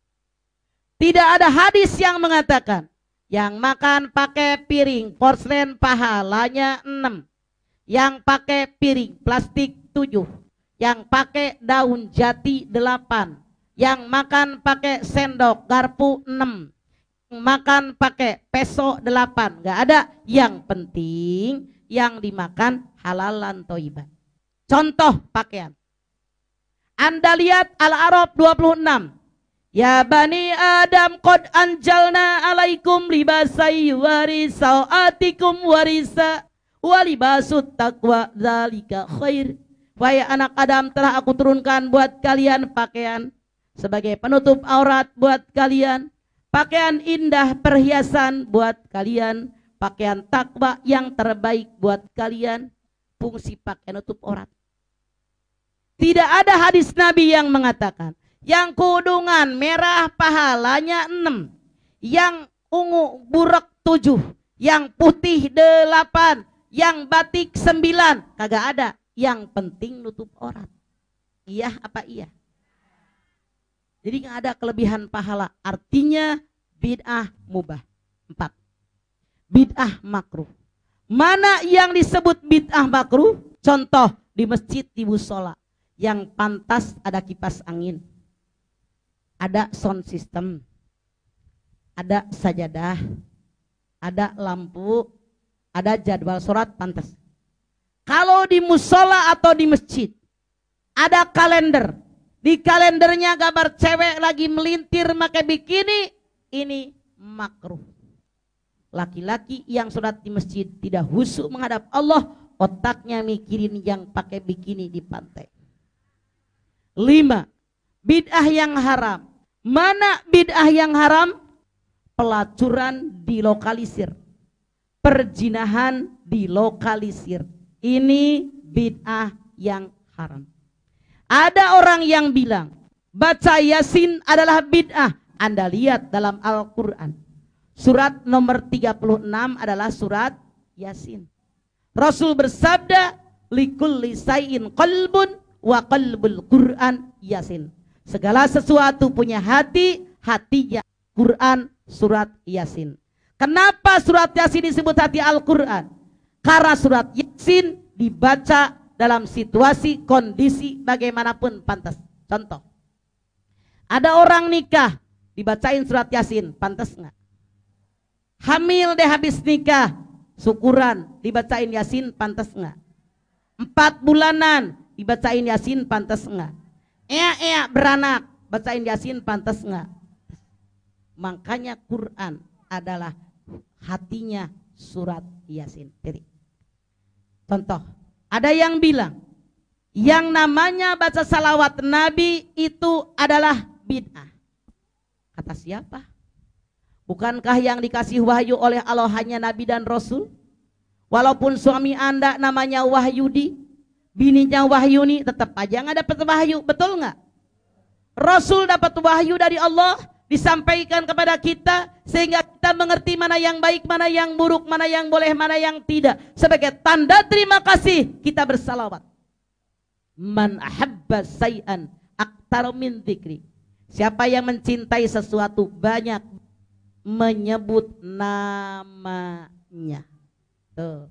Tidak ada hadis yang mengatakan yang makan pakai piring porselen pahalanya 6. Yang pakai piring plastik 7. Yang pakai daun jati 8. Yang makan pakai sendok garpu 6. Makan pakai peso 8. Gak ada. Yang penting yang dimakan halalan thayyibah. Contoh pakaian. Anda lihat Al-A'raf 26. Ya bani Adam qad anjalna alaikum libasai warisa atikum warisa walibasut taqwa zalika khair. Wahai anak Adam, telah aku turunkan buat kalian pakaian sebagai penutup aurat buat kalian, pakaian indah perhiasan buat kalian, pakaian takwa yang terbaik buat kalian. Fungsi pakaian nutup aurat. Tidak ada hadis Nabi yang mengatakan yang kudungan merah pahalanya 6, yang ungu burek 7, yang putih 8, yang batik 9. Kagak ada. Yang penting nutup aurat. Iya apa iya? Jadi gak ada kelebihan pahala. Artinya bid'ah mubah. 4. Bid'ah makruh. Mana yang disebut bid'ah makruh? Contoh di masjid, di musola. Yang pantas ada kipas angin, ada sound system, ada sajadah, ada lampu, ada jadwal sholat pantas. Kalau di musola atau di masjid ada kalender, di kalendernya gambar cewek lagi melintir pakai bikini, ini makruh. Laki-laki yang sholat di masjid tidak khusyuk menghadap Allah, otaknya mikirin yang pakai bikini di pantai. 5. Bid'ah yang haram. Mana bid'ah yang haram? Pelacuran dilokalisir, perzinahan dilokalisir. Ini bid'ah yang haram. Ada orang yang bilang baca Yasin adalah bid'ah. Anda lihat dalam Al-Quran, surat nomor 36 adalah surat Yasin. Rasul bersabda, likulli say'in qalbun wa qalbul Quran Yasin. Segala sesuatu punya hati, hatinya Quran surat Yasin. Kenapa surat Yasin disebut hati Al-Quran? Karena surat Yasin dibaca dalam situasi, kondisi bagaimanapun pantas. Contoh, ada orang nikah, dibacain surat Yasin, pantas enggak? Hamil deh habis nikah, syukuran, dibacain Yasin, pantas enggak? 4 bulanan, dibacain Yasin, pantas enggak? Beranak, bacain Yasin, pantas enggak? Makanya Quran adalah hatinya surat Yasin. Jadi, contoh, ada yang bilang yang namanya baca salawat Nabi itu adalah bid'ah. Kata siapa? Bukankah yang dikasih wahyu oleh Allah hanya Nabi dan Rasul? Walaupun suami Anda namanya Wahyudi, bininya Wahyuni, tetap aja nggak dapat wahyu, betul nggak? Rasul dapat wahyu dari Allah, disampaikan kepada kita sehingga kita mengerti mana yang baik, mana yang buruk, mana yang boleh, mana yang tidak. Sebagai tanda terima kasih kita bersalawat. Man ahabba say'an aktar min dzikri. Siapa yang mencintai sesuatu banyak menyebut namanya. Tuh.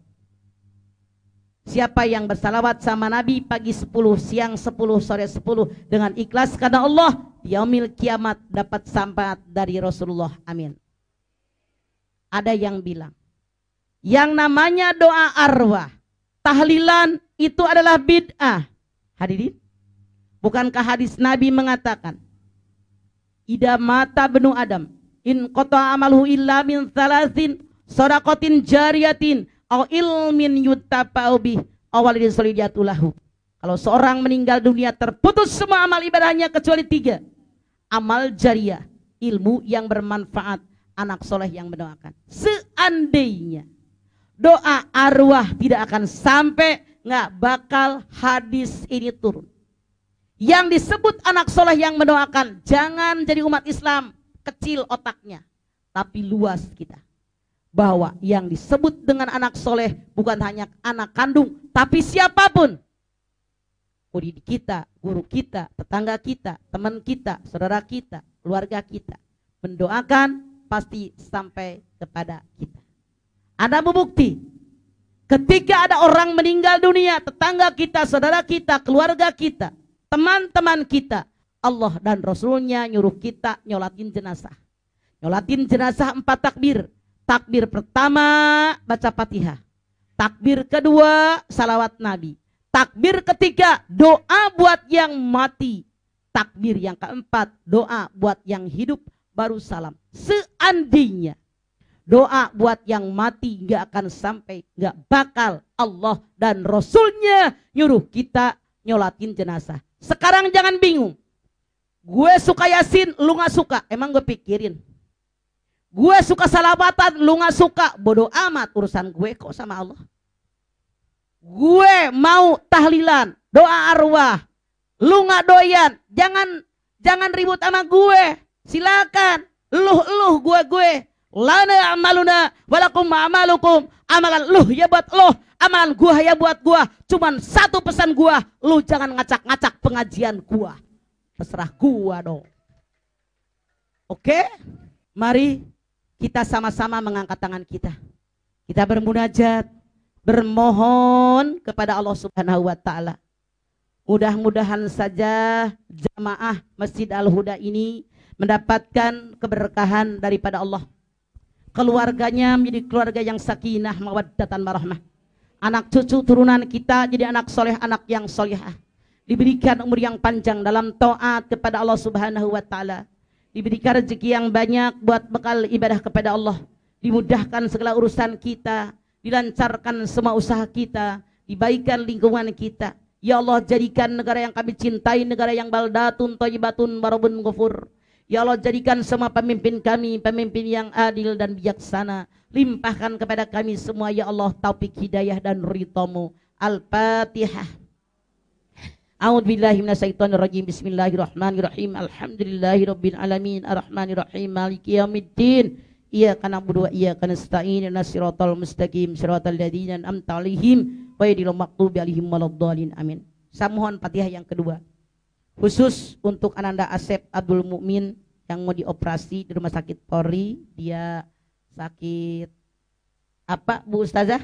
Siapa yang bersalawat sama Nabi pagi 10, siang 10, sore 10 dengan ikhlas karena Allah, yaumil kiamat dapat syafaat dari Rasulullah. Amin. Ada yang bilang yang namanya doa arwah, tahlilan itu adalah bid'ah. Hadirin, bukankah hadis Nabi mengatakan idza mata benu Adam in qata amaluhu illa min thalathin shadaqatin jariyatin aw ilmin yuttafa'u bih awalidin solidatulahu. Kalau seorang meninggal dunia terputus semua amal ibadahnya kecuali 3. Amal jariyah, ilmu yang bermanfaat, anak soleh yang mendoakan. Seandainya doa arwah tidak akan sampai, nggak bakal hadis ini turun. Yang disebut anak soleh yang mendoakan, jangan jadi umat Islam kecil otaknya, tapi luas kita. Bahwa yang disebut dengan anak soleh bukan hanya anak kandung, tapi siapapun. Murid kita, guru kita, tetangga kita, teman kita, saudara kita, keluarga kita. Mendoakan pasti sampai kepada kita. Ada bukti. Ketika ada orang meninggal dunia, tetangga kita, saudara kita, keluarga kita, teman-teman kita, Allah dan Rasulnya nyuruh kita nyolatin jenazah. Nyolatin jenazah 4 takbir. Takbir pertama baca Fatihah. Takbir kedua salawat Nabi. Takbir ketiga doa buat yang mati. Takbir yang keempat doa buat yang hidup baru salam. Seandainya doa buat yang mati gak akan sampai, gak bakal Allah dan Rasulnya nyuruh kita nyolatin jenazah. Sekarang jangan bingung. Gue suka Yasin, lu gak suka. Emang gue pikirin. Gue suka salawatan, lu gak suka. Bodoh amat urusan gue kok sama Allah. Gue mau tahlilan, doa arwah. Lu gak doyan, jangan ribut sama gue. Silakan, eluh gue. Lana amaluna walakum amalukum. Amalan lu ya buat lu, amalan gua ya buat gua. Cuman satu pesan gua, lu jangan ngacak-ngacak pengajian gua. Terserah gua dong. Oke? Mari kita sama-sama mengangkat tangan kita. Kita bermunajat, bermohon kepada Allah Subhanahu wa taala. Mudah-mudahan saja jamaah Masjid Al-Huda ini mendapatkan keberkahan daripada Allah. Keluarganya menjadi keluarga yang sakinah, mawaddatan, warahmah. Anak cucu turunan kita jadi anak soleh, anak yang solehah. Diberikan umur yang panjang dalam taat kepada Allah Subhanahu wa taala. Diberikan rezeki yang banyak buat bekal ibadah kepada Allah. Dimudahkan segala urusan kita, dilancarkan semua usaha kita, dibaikan lingkungan kita. Ya Allah, jadikan negara yang kami cintai negara yang baldatun thayyibatun warabun ghafur. Ya Allah, jadikan semua pemimpin kami pemimpin yang adil dan bijaksana. Limpahkan kepada kami semua ya Allah taufik hidayah dan ridha-Mu. Al-Fatihah. A'udzubillahi minasyaitonirrajim. Bismillahirrahmanirrahim. Alhamdulillahirabbil alamin arrahmanirrahim maliki yaumiddin. Iyyaka na'budu wa iyyaka nasta'in. Ihdinas siratal mustaqim siratal ladzina an'amta 'alaihim ghairil maghdubi 'alaihim waladdallin. Amin. Saya mohon Fatihah yang kedua. Khusus untuk Ananda Asep Abdul Mukmin yang mau dioperasi di Rumah Sakit Polri. Dia sakit apa Bu Ustazah?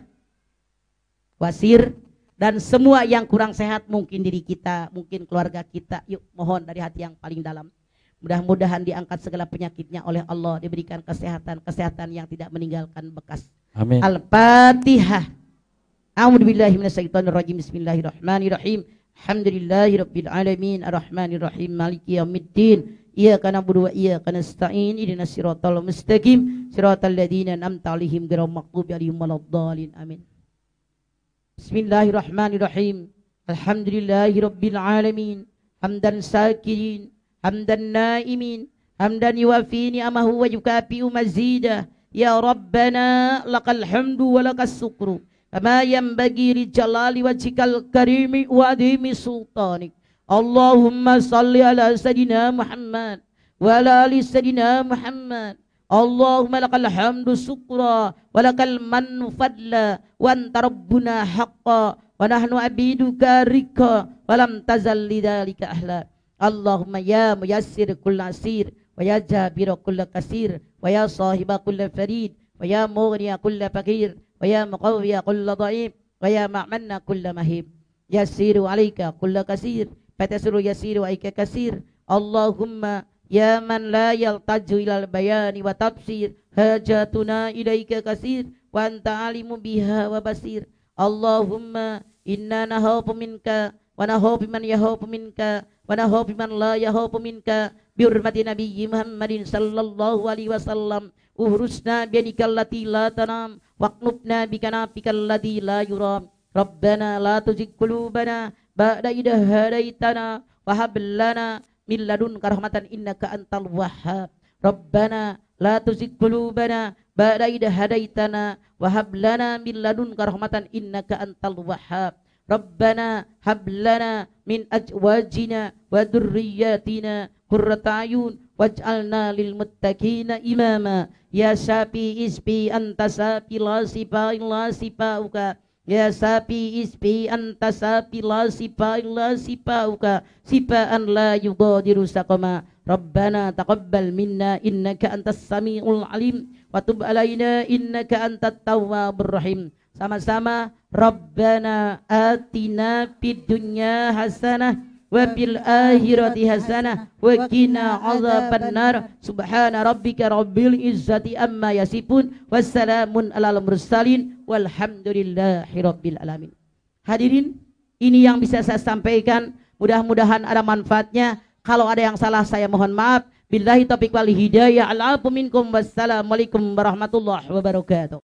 Wasir. Dan semua yang kurang sehat, mungkin diri kita, mungkin keluarga kita. Yuk mohon dari hati yang paling dalam. Mudah-mudahan diangkat segala penyakitnya oleh Allah. Diberikan kesehatan yang tidak meninggalkan bekas. Amin. Al-Fatihah. A'udzubillahi minasyaitonirrajim. Bismillahirrahmanirrahim. Alhamdulillahirabbil alamin arrahmanirrahim maliki yaumiddin. Iyyaka na'budu wa iyyaka nasta'in. Ihdinas siratal mustaqim siratal ladzina an'amta 'alaihim ghairil maghdubi 'alaihim waladdallin. Amin. Bismillahirrahmanirrahim. Alhamdulillahirabbil alamin hamdan sakirin hamdan naimin hamdan yuwafi ni'amahu wa yukafi'u mazidah. Ya Rabbana lakal hamdu wa lakas syukru kama yanbaghi li jalali wajhikal karimi wa adhimi sultanik. Allahumma salli ala sayidina Muhammad wa ala ali sayidina Muhammad. Allahumma lakal hamdu syukra wa lakal mannu fadla wa anta rabbuna haqqa wa nahnu abiduka rika wa lam tazal lidzalika ahla. Allahumma ya muyassir kull asir wa ya jabir kull kasir wa ya sahiba kull farid wa ya mughni kull faqir wa ya muqawwi kull dhaif wa ya ma'manna kull mahib. Yassiru alayka kull kasir fatasiru yassiru alayka kasir. Allahumma ya man la yaltaju ilal bayani wa tafsir hajatuna ilaika kasir wa anta alimu biha wa basir. Allahumma inna nahabu minka wa nahabu man yahabu minka wa nahabu man la yahabu minka bi hurmati nabiyyi Muhammadin sallallahu alaihi wasallam. Uhrusna biyanikal lati la tanam waqnubna bikanafikal ladzi la yuram. Rabbana la tuzigh qulubana ba'da idh hadaitana wa hab lana min ladunka rahmatan innaka antal wahhab. Rabbana la tuzigh qulubana ba'da idh hadaitana wa hab lana min ladunka rahmatan innaka antal wahhab. Rabbana hab lana min azwajina wa dhurriyyatina qurrata ayun waj'alna lil muttaqina imama. Ya Syafi isbi anta safi la sifa illa sifauka. Ya Safi isbi anta safi la sifa illa sifauka. Sifaan la yughadiru saqama. Rabbana taqabbal minna innaka antas samiul alim wa tub alaina innaka antat tawwabur rahim. Sama-sama, Rabbana atina fid dunya hasanah wa fil akhirati hasanah wa qina adzabannar. Subhana rabbika rabbil izzati amma yasifun wassalamun alal mursalin walhamdulillahi rabbil alamin. Hadirin, ini yang bisa saya sampaikan, mudah-mudahan ada manfaatnya. Kalau ada yang salah saya mohon maaf. Billahi taufiq wal hidayah. Al'afu minkum wassalamualaikum warahmatullahi wabarakatuh.